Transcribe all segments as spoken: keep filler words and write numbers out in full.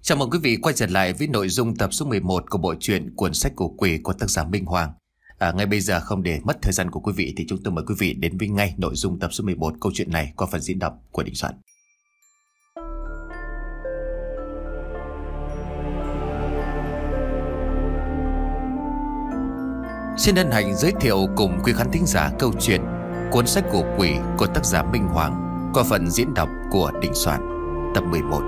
Chào mừng quý vị quay trở lại với nội dung tập số mười một của bộ truyện Cuốn sách của quỷ của tác giả Minh Hoàng. À, ngay bây giờ không để mất thời gian của quý vị thì chúng tôi mời quý vị đến với ngay nội dung tập số mười một câu chuyện này qua phần diễn đọc của Đình Soạn. Xin hân hạnh giới thiệu cùng quý khán thính giả câu chuyện Cuốn sách của quỷ của tác giả Minh Hoàng qua phần diễn đọc của Đình Soạn, tập mười một.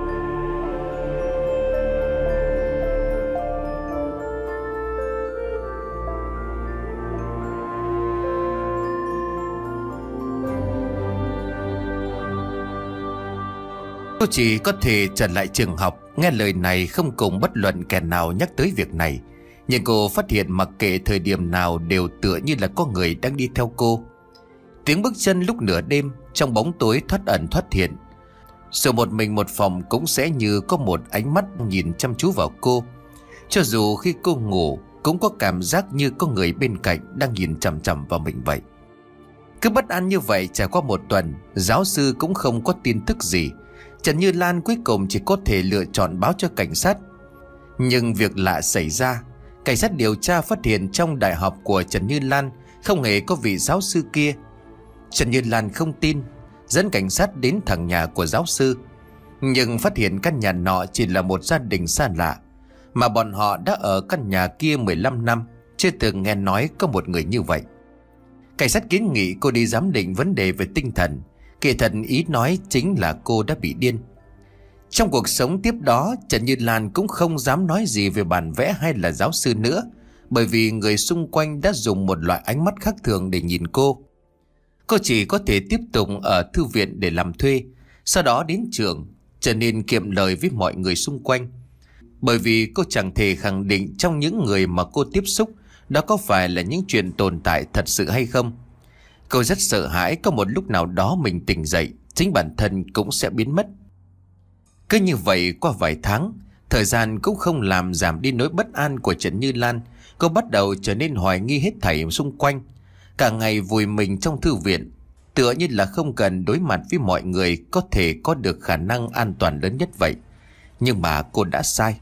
Cô chỉ có thể trở lại trường học. Nghe lời này không cùng bất luận kẻ nào nhắc tới việc này, nhưng cô phát hiện mặc kệ thời điểm nào đều tựa như là có người đang đi theo cô. Tiếng bước chân lúc nửa đêm trong bóng tối thoát ẩn thoát hiện. Dù một mình một phòng cũng sẽ như có một ánh mắt nhìn chăm chú vào cô. Cho dù khi cô ngủ cũng có cảm giác như có người bên cạnh đang nhìn chằm chằm vào mình vậy. Cứ bất an như vậy trải qua một tuần, giáo sư cũng không có tin tức gì. Trần Như Lan cuối cùng chỉ có thể lựa chọn báo cho cảnh sát. Nhưng việc lạ xảy ra. Cảnh sát điều tra phát hiện trong đại học của Trần Như Lan không hề có vị giáo sư kia. Trần Như Lan không tin, dẫn cảnh sát đến thẳng nhà của giáo sư. Nhưng phát hiện căn nhà nọ chỉ là một gia đình xa lạ, mà bọn họ đã ở căn nhà kia mười lăm năm, chưa từng nghe nói có một người như vậy. Cảnh sát kiến nghị cô đi giám định vấn đề về tinh thần. Kỳ thật ý nói chính là cô đã bị điên. Trong cuộc sống tiếp đó, Trần Như Lan cũng không dám nói gì về bản vẽ hay là giáo sư nữa, bởi vì người xung quanh đã dùng một loại ánh mắt khác thường để nhìn cô. Cô chỉ có thể tiếp tục ở thư viện để làm thuê, sau đó đến trường, trở nên kiệm lời với mọi người xung quanh. Bởi vì cô chẳng thể khẳng định trong những người mà cô tiếp xúc đó có phải là những chuyện tồn tại thật sự hay không. Cô rất sợ hãi có một lúc nào đó mình tỉnh dậy, chính bản thân cũng sẽ biến mất. Cứ như vậy qua vài tháng, thời gian cũng không làm giảm đi nỗi bất an của Trần Như Lan. Cô bắt đầu trở nên hoài nghi hết thảy xung quanh. Cả ngày vùi mình trong thư viện, tựa như là không cần đối mặt với mọi người có thể có được khả năng an toàn lớn nhất vậy. Nhưng mà cô đã sai.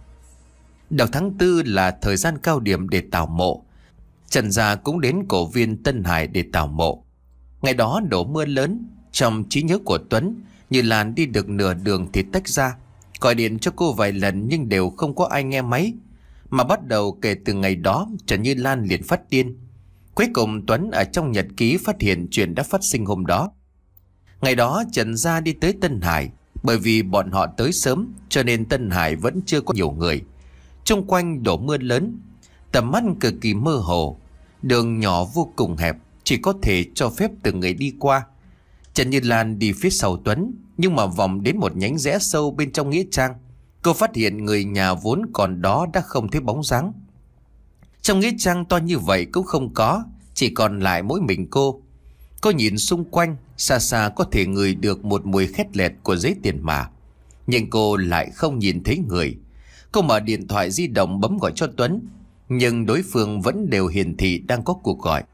Đầu tháng tư là thời gian cao điểm để tảo mộ. Trần gia cũng đến cổ viên Tân Hải để tảo mộ. Ngày đó đổ mưa lớn. Trong trí nhớ của Tuấn, Như Lan đi được nửa đường thì tách ra. Gọi điện cho cô vài lần nhưng đều không có ai nghe máy. Mà bắt đầu kể từ ngày đó, Trần Như Lan liền phát điên. Cuối cùng Tuấn ở trong nhật ký phát hiện chuyện đã phát sinh hôm đó. Ngày đó Trần gia đi tới Tân Hải. Bởi vì bọn họ tới sớm cho nên Tân Hải vẫn chưa có nhiều người. Xung quanh đổ mưa lớn, tầm mắt cực kỳ mơ hồ. Đường nhỏ vô cùng hẹp, chỉ có thể cho phép từng người đi qua. Trần Như Lan đi phía sau Tuấn, nhưng mà vòng đến một nhánh rẽ sâu bên trong nghĩa trang, cô phát hiện người nhà vốn còn đó đã không thấy bóng dáng. Trong nghĩa trang to như vậy cũng không có, chỉ còn lại mỗi mình cô. Cô nhìn xung quanh, xa xa có thể ngửi được một mùi khét lẹt của giấy tiền mả, nhưng cô lại không nhìn thấy người. Cô mở điện thoại di động bấm gọi cho Tuấn, nhưng đối phương vẫn đều hiển thị đang có cuộc gọi.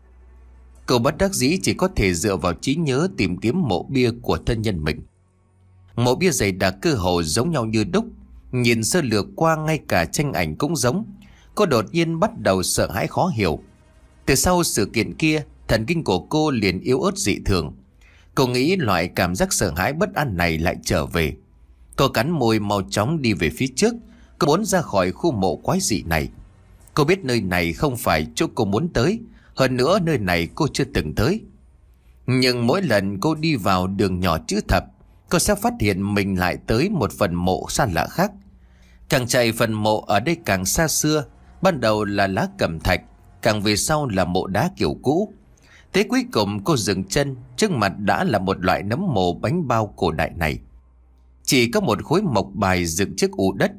Cô bất đắc dĩ chỉ có thể dựa vào trí nhớ tìm kiếm mộ bia của thân nhân mình. Mộ bia dày đặc cơ hồ giống nhau như đúc, nhìn sơ lược qua ngay cả tranh ảnh cũng giống. Cô đột nhiên bắt đầu sợ hãi khó hiểu. Từ sau sự kiện kia, thần kinh của cô liền yếu ớt dị thường. Cô nghĩ loại cảm giác sợ hãi bất an này lại trở về. Cô cắn môi mau chóng đi về phía trước. Cô muốn ra khỏi khu mộ quái dị này. Cô biết nơi này không phải chỗ cô muốn tới. Hơn nữa nơi này cô chưa từng tới. Nhưng mỗi lần cô đi vào đường nhỏ chữ thập, cô sẽ phát hiện mình lại tới một phần mộ xa lạ khác. Càng chạy phần mộ ở đây càng xa xưa. Ban đầu là lá cẩm thạch, càng về sau là mộ đá kiểu cũ. Thế cuối cùng cô dừng chân, trước mặt đã là một loại nấm mồ bánh bao cổ đại này. Chỉ có một khối mộc bài dựng trước ụ đất.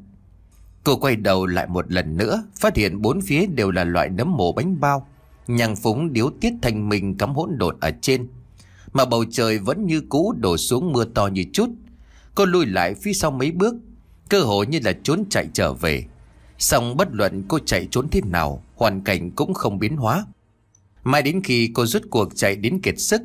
Cô quay đầu lại một lần nữa, phát hiện bốn phía đều là loại nấm mồ bánh bao. Nhang phúng điếu tiết thanh minh cắm hỗn độn ở trên. Mà bầu trời vẫn như cũ đổ xuống mưa to như chút. Cô lùi lại phía sau mấy bước, cơ hồ như là trốn chạy trở về. Song bất luận cô chạy trốn thế nào, hoàn cảnh cũng không biến hóa. Mãi đến khi cô rút cuộc chạy đến kiệt sức,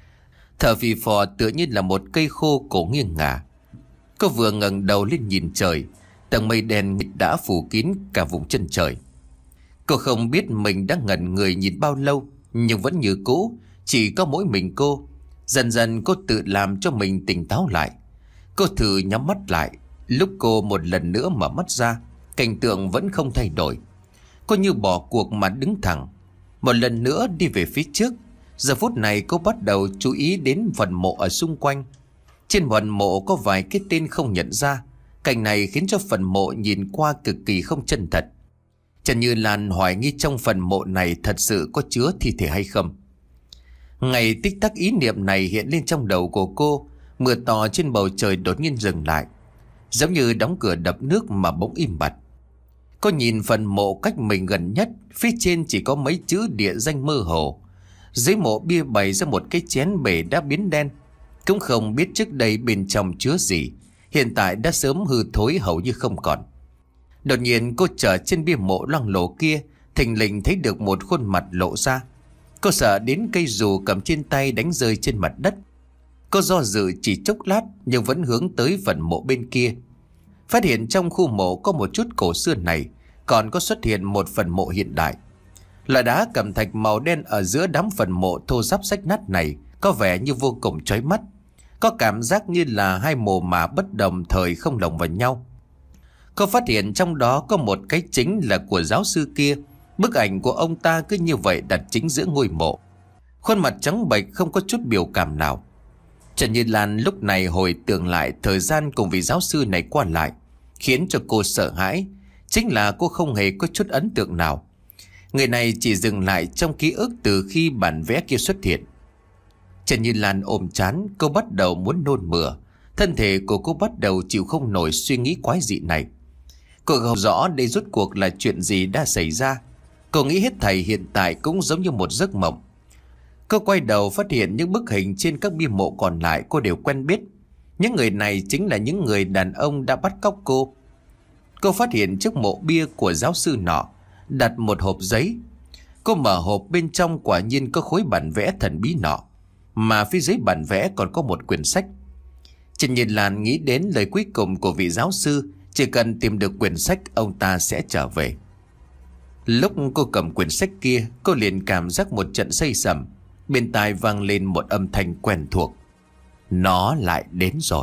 thở phì phò tựa như là một cây khô cổ nghiêng ngả. Cô vừa ngẩng đầu lên nhìn trời, Tầng mây đen đã phủ kín cả vùng chân trời. Cô không biết mình đã ngẩn người nhìn bao lâu, nhưng vẫn như cũ, chỉ có mỗi mình cô. Dần dần cô tự làm cho mình tỉnh táo lại. Cô thử nhắm mắt lại. Lúc cô một lần nữa mở mắt ra, cảnh tượng vẫn không thay đổi. Cô như bỏ cuộc mà đứng thẳng, một lần nữa đi về phía trước. Giờ phút này cô bắt đầu chú ý đến phần mộ ở xung quanh. Trên phần mộ có vài cái tên không nhận ra. Cảnh này khiến cho phần mộ nhìn qua cực kỳ không chân thật. Trần Như Lan hoài nghi trong phần mộ này thật sự có chứa thi thể hay không. Ngày tích tắc ý niệm này hiện lên trong đầu của cô. Mưa to trên bầu trời đột nhiên dừng lại, giống như đóng cửa đập nước mà bỗng im bặt. Cô nhìn phần mộ cách mình gần nhất, phía trên chỉ có mấy chữ địa danh mơ hồ. Dưới mộ bia bày ra một cái chén bể đã biến đen. Cũng không biết trước đây bên trong chứa gì, hiện tại đã sớm hư thối hầu như không còn. Đột nhiên cô trở trên bia mộ loang lổ kia, thình lình thấy được một khuôn mặt lộ ra. Cô sợ đến cây dù cầm trên tay đánh rơi trên mặt đất. Cô do dự chỉ chốc lát nhưng vẫn hướng tới phần mộ bên kia. Phát hiện trong khu mộ có một chút cổ xưa này còn có xuất hiện một phần mộ hiện đại. Loại đá cẩm thạch màu đen ở giữa đám phần mộ thô ráp rách nát này có vẻ như vô cùng chói mắt. Có cảm giác như là hai mồ mả bất đồng thời không lồng vào nhau. Cô phát hiện trong đó có một cái chính là của giáo sư kia. Bức ảnh của ông ta cứ như vậy đặt chính giữa ngôi mộ. Khuôn mặt trắng bệch không có chút biểu cảm nào. Trần Như Lan lúc này hồi tưởng lại thời gian cùng vị giáo sư này qua lại, khiến cho cô sợ hãi. Chính là cô không hề có chút ấn tượng nào. Người này chỉ dừng lại trong ký ức từ khi bản vẽ kia xuất hiện. Trần Như Lan ôm trán, cô bắt đầu muốn nôn mửa. Thân thể của cô bắt đầu chịu không nổi suy nghĩ quái dị này. Cô không rõ đây rốt cuộc là chuyện gì đã xảy ra. Cô nghĩ hết thảy hiện tại cũng giống như một giấc mộng. Cô quay đầu phát hiện những bức hình trên các bia mộ còn lại cô đều quen biết. Những người này chính là những người đàn ông đã bắt cóc cô. Cô phát hiện trước mộ bia của giáo sư nọ đặt một hộp giấy. Cô mở hộp, bên trong quả nhiên có khối bản vẽ thần bí nọ, mà phía dưới bản vẽ còn có một quyển sách. Trần Như Lan nghĩ đến lời cuối cùng của vị giáo sư, chỉ cần tìm được quyển sách ông ta sẽ trở về. Lúc cô cầm quyển sách kia, cô liền cảm giác một trận say sẩm. Bên tai vang lên một âm thanh quen thuộc. Nó lại đến rồi.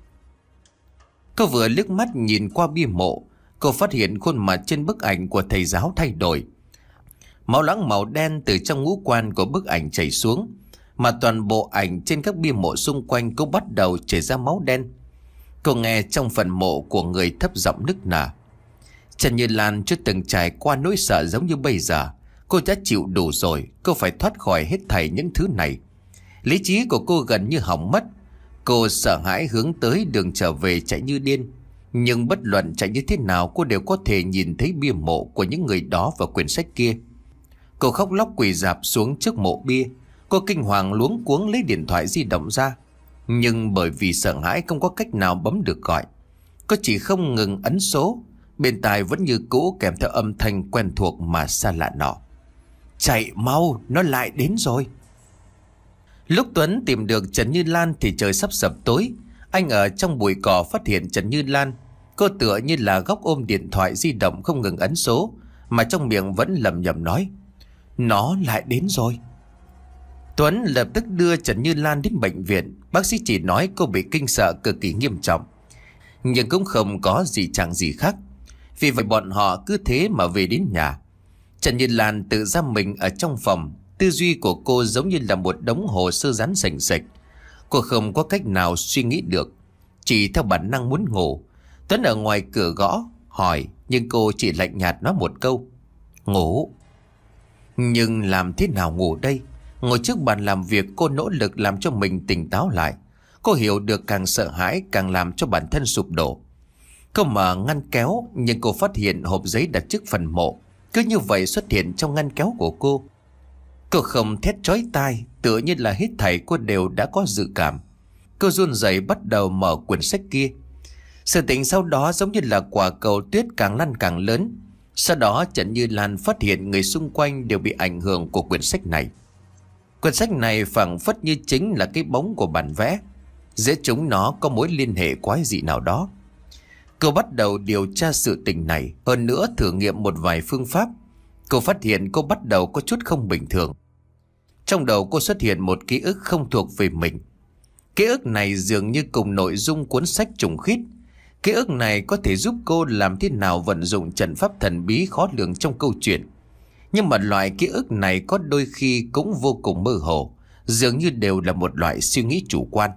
Cô vừa liếc mắt nhìn qua bia mộ, cô phát hiện khuôn mặt trên bức ảnh của thầy giáo thay đổi. Máu loãng màu đen từ trong ngũ quan của bức ảnh chảy xuống, mà toàn bộ ảnh trên các bia mộ xung quanh cũng bắt đầu chảy ra máu đen. Cô nghe trong phần mộ của người thấp giọng nức nở. Trần Như Lan chưa từng trải qua nỗi sợ giống như bây giờ. Cô đã chịu đủ rồi, cô phải thoát khỏi hết thảy những thứ này. Lý trí của cô gần như hỏng mất. Cô sợ hãi hướng tới đường trở về chạy như điên. Nhưng bất luận chạy như thế nào, cô đều có thể nhìn thấy bia mộ của những người đó và quyển sách kia. Cô khóc lóc quỳ rạp xuống trước mộ bia. Cô kinh hoàng luống cuống lấy điện thoại di động ra. Nhưng bởi vì sợ hãi không có cách nào bấm được gọi, cô chỉ không ngừng ấn số. Bên tai vẫn như cũ kèm theo âm thanh quen thuộc mà xa lạ nọ. Chạy mau, nó lại đến rồi. Lúc Tuấn tìm được Trần Như Lan thì trời sắp sập tối. Anh ở trong bụi cỏ phát hiện Trần Như Lan. Cô tựa như là góc ôm điện thoại di động không ngừng ấn số, mà trong miệng vẫn lẩm nhẩm nói: Nó lại đến rồi. Tuấn lập tức đưa Trần Như Lan đến bệnh viện. Bác sĩ chỉ nói cô bị kinh sợ cực kỳ nghiêm trọng, nhưng cũng không có gì chẳng gì khác. Vì vậy bọn họ cứ thế mà về đến nhà. Trần Như Lan tự giam mình ở trong phòng. Tư duy của cô giống như là một đống hồ sơ dán sành sạch. Cô không có cách nào suy nghĩ được, chỉ theo bản năng muốn ngủ. Tuấn ở ngoài cửa gõ hỏi, nhưng cô chỉ lạnh nhạt nói một câu: Ngủ. Nhưng làm thế nào ngủ đây? Ngồi trước bàn làm việc, cô nỗ lực làm cho mình tỉnh táo lại. Cô hiểu được càng sợ hãi càng làm cho bản thân sụp đổ. Cô mở ngăn kéo, nhưng cô phát hiện hộp giấy đặt trước phần mộ cứ như vậy xuất hiện trong ngăn kéo của cô. Cô không thét chói tai, tựa như là hết thảy cô đều đã có dự cảm. Cô run rẩy bắt đầu mở quyển sách kia. Sự tình sau đó giống như là quả cầu tuyết càng lăn càng lớn. Sau đó Trần Như Lan phát hiện người xung quanh đều bị ảnh hưởng của quyển sách này. Quyển sách này phảng phất như chính là cái bóng của bản vẽ. Giữa chúng nó có mối liên hệ quái dị nào đó. Cô bắt đầu điều tra sự tình này, hơn nữa thử nghiệm một vài phương pháp. Cô phát hiện cô bắt đầu có chút không bình thường. Trong đầu cô xuất hiện một ký ức không thuộc về mình. Ký ức này dường như cùng nội dung cuốn sách trùng khít. Ký ức này có thể giúp cô làm thế nào vận dụng trận pháp thần bí khó lường trong câu chuyện. Nhưng mà loại ký ức này có đôi khi cũng vô cùng mơ hồ, dường như đều là một loại suy nghĩ chủ quan.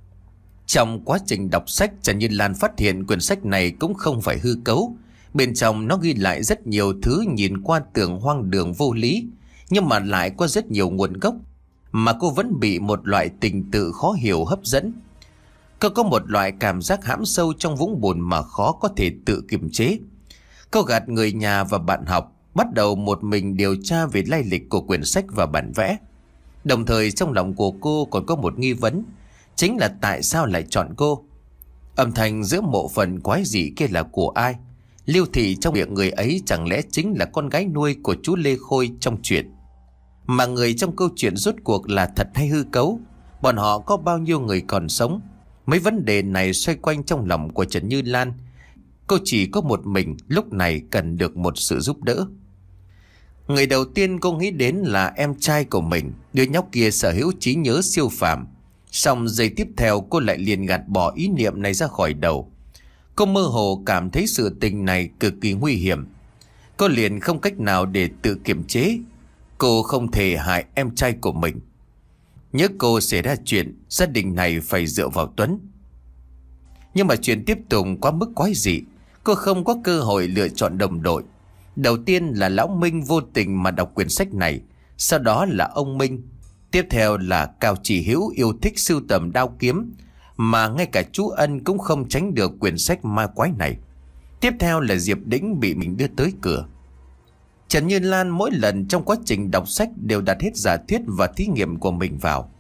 Trong quá trình đọc sách, Trần Như Lan phát hiện quyển sách này cũng không phải hư cấu. Bên trong nó ghi lại rất nhiều thứ nhìn qua tưởng hoang đường vô lý, nhưng mà lại có rất nhiều nguồn gốc, mà cô vẫn bị một loại tình tự khó hiểu hấp dẫn. Cô có một loại cảm giác hãm sâu trong vũng bùn mà khó có thể tự kiềm chế. Cô gạt người nhà và bạn học, bắt đầu một mình điều tra về lai lịch của quyển sách và bản vẽ. Đồng thời trong lòng của cô còn có một nghi vấn, chính là tại sao lại chọn cô. Âm thanh giữa mộ phần quái dị kia là của ai? Lưu Thị trong miệng người ấy chẳng lẽ chính là con gái nuôi của chú Lê Khôi trong chuyện? Mà người trong câu chuyện rốt cuộc là thật hay hư cấu? Bọn họ có bao nhiêu người còn sống? Mấy vấn đề này xoay quanh trong lòng của Trần Như Lan. Cô chỉ có một mình, lúc này cần được một sự giúp đỡ. Người đầu tiên cô nghĩ đến là em trai của mình. Đứa nhóc kia sở hữu trí nhớ siêu phàm. Xong giây tiếp theo cô lại liền gạt bỏ ý niệm này ra khỏi đầu. Cô mơ hồ cảm thấy sự tình này cực kỳ nguy hiểm. Cô liền không cách nào để tự kiềm chế. Cô không thể hại em trai của mình. Nhớ cô xảy ra chuyện, gia đình này phải dựa vào Tuấn. Nhưng mà chuyện tiếp tục quá mức quái dị. Cô không có cơ hội lựa chọn đồng đội. Đầu tiên là Lão Minh vô tình mà đọc quyển sách này. Sau đó là ông Minh. Tiếp theo là Cao Chỉ Hữu yêu thích sưu tầm đao kiếm, mà ngay cả chú Ân cũng không tránh được quyển sách ma quái này. Tiếp theo là Diệp Đĩnh bị mình đưa tới cửa. Trần Như Lan mỗi lần trong quá trình đọc sách đều đặt hết giả thuyết và thí nghiệm của mình vào.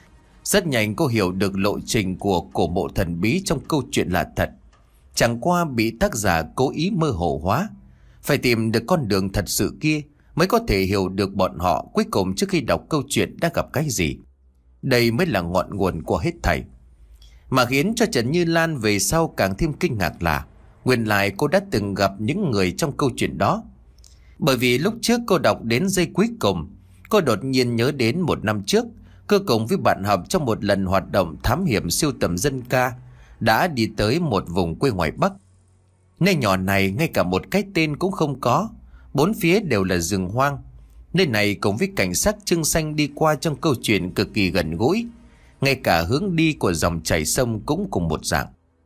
Rất nhanh cô hiểu được lộ trình của cổ mộ thần bí trong câu chuyện là thật. Chẳng qua bị tác giả cố ý mơ hồ hóa. Phải tìm được con đường thật sự kia mới có thể hiểu được bọn họ cuối cùng trước khi đọc câu chuyện đã gặp cái gì. Đây mới là ngọn nguồn của hết thảy. Mà khiến cho Trần Như Lan về sau càng thêm kinh ngạc là nguyên lại cô đã từng gặp những người trong câu chuyện đó. Bởi vì lúc trước cô đọc đến giây cuối cùng, cô đột nhiên nhớ đến một năm trước, cô cùng với bạn học trong một lần hoạt động thám hiểm sưu tầm dân ca đã đi tới một vùng quê ngoài Bắc. Nơi nhỏ này ngay cả một cái tên cũng không có, bốn phía đều là rừng hoang. Nơi này cùng với cảnh sắc trưng xanh đi qua trong câu chuyện cực kỳ gần gũi. Ngay cả hướng đi của dòng chảy sông cũng cùng một dạng.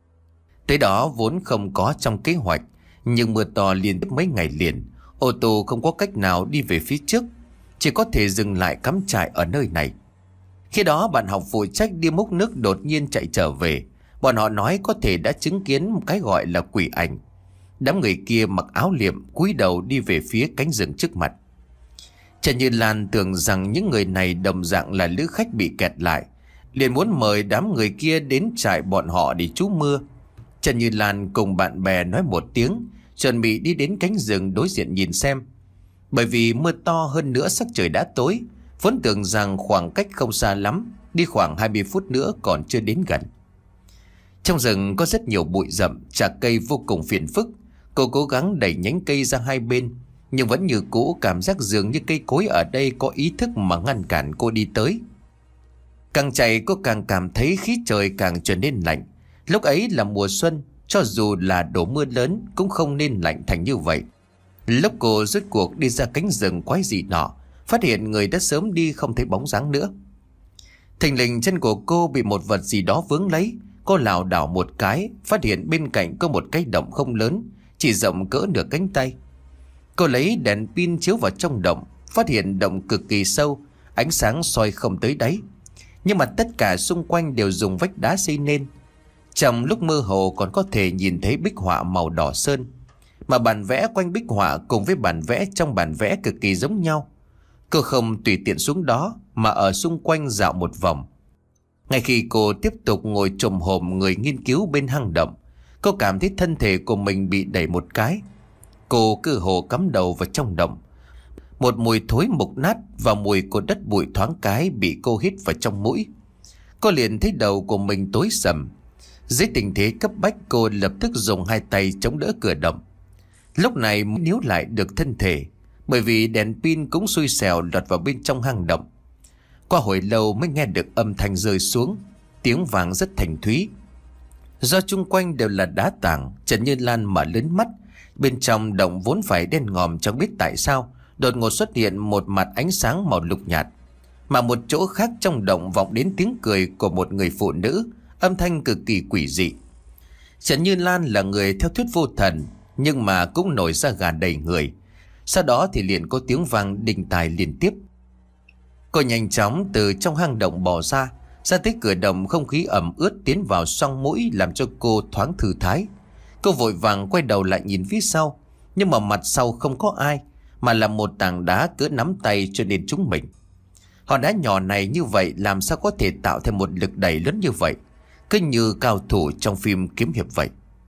Tới đó vốn không có trong kế hoạch, nhưng mưa to liên tiếp mấy ngày liền, ô tô không có cách nào đi về phía trước, chỉ có thể dừng lại cắm trại ở nơi này. Khi đó bạn học phụ trách đi múc nước đột nhiên chạy trở về. Bọn họ nói có thể đã chứng kiến một cái gọi là quỷ ảnh. Đám người kia mặc áo liệm cúi đầu đi về phía cánh rừng trước mặt. Trần Như Lan tưởng rằng những người này đồng dạng là lữ khách bị kẹt lại, liền muốn mời đám người kia đến trại bọn họ để trú mưa. Trần Như Lan cùng bạn bè nói một tiếng, chuẩn bị đi đến cánh rừng đối diện nhìn xem. Bởi vì mưa to hơn nữa sắc trời đã tối, vốn tưởng rằng khoảng cách không xa lắm, đi khoảng hai mươi phút nữa còn chưa đến gần. Trong rừng có rất nhiều bụi rậm, chạc cây vô cùng phiền phức. Cô cố gắng đẩy nhánh cây ra hai bên, nhưng vẫn như cũ cảm giác dường như cây cối ở đây có ý thức mà ngăn cản cô đi tới. Càng chạy cô càng cảm thấy khí trời càng trở nên lạnh. Lúc ấy là mùa xuân, cho dù là đổ mưa lớn cũng không nên lạnh thành như vậy. Lúc cô rốt cuộc đi ra cánh rừng quái dị nọ, phát hiện người đã sớm đi không thấy bóng dáng nữa. Thình lình chân của cô bị một vật gì đó vướng lấy. Cô lảo đảo một cái, phát hiện bên cạnh có một cái động không lớn, chỉ rộng cỡ nửa cánh tay. Cô lấy đèn pin chiếu vào trong động, phát hiện động cực kỳ sâu, ánh sáng soi không tới đáy. Nhưng mà tất cả xung quanh đều dùng vách đá xây nên. Trong lúc mơ hồ còn có thể nhìn thấy bích họa màu đỏ sơn, mà bản vẽ quanh bích họa cùng với bản vẽ trong bản vẽ cực kỳ giống nhau. Cô không tùy tiện xuống đó mà ở xung quanh dạo một vòng. Ngay khi cô tiếp tục ngồi chồm hổm người nghiên cứu bên hang động, cô cảm thấy thân thể của mình bị đẩy một cái. Cô cứ hồ cắm đầu vào trong động. Một mùi thối mục nát và mùi của đất bụi thoáng cái bị cô hít vào trong mũi. Cô liền thấy đầu của mình tối sầm. Dưới tình thế cấp bách, cô lập tức dùng hai tay chống đỡ cửa động. Lúc này mới níu lại được thân thể, bởi vì đèn pin cũng xui xẻo lọt vào bên trong hang động. Qua hồi lâu mới nghe được âm thanh rơi xuống, tiếng vang rất thanh thúy. Do chung quanh đều là đá tảng, Trần Như Lan mở lớn mắt. Bên trong động vốn phải đen ngòm, chẳng biết tại sao đột ngột xuất hiện một mặt ánh sáng màu lục nhạt. Mà một chỗ khác trong động vọng đến tiếng cười của một người phụ nữ, âm thanh cực kỳ quỷ dị. Trần Như Lan là người theo thuyết vô thần, nhưng mà cũng nổi da gà đầy người. Sau đó thì liền có tiếng vang đinh tai liên tiếp. Cô nhanh chóng từ trong hang động bò ra, ra tới cửa động. Không khí ẩm ướt tiến vào xoang mũi làm cho cô thoáng thư thái. Cô vội vàng quay đầu lại nhìn phía sau, nhưng mà mặt sau không có ai, mà là một tảng đá cỡ nắm tay cho nên chúng mình. Hòn đá nhỏ này như vậy làm sao có thể tạo thành một lực đẩy lớn như vậy, cứ như cao thủ trong phim kiếm hiệp vậy.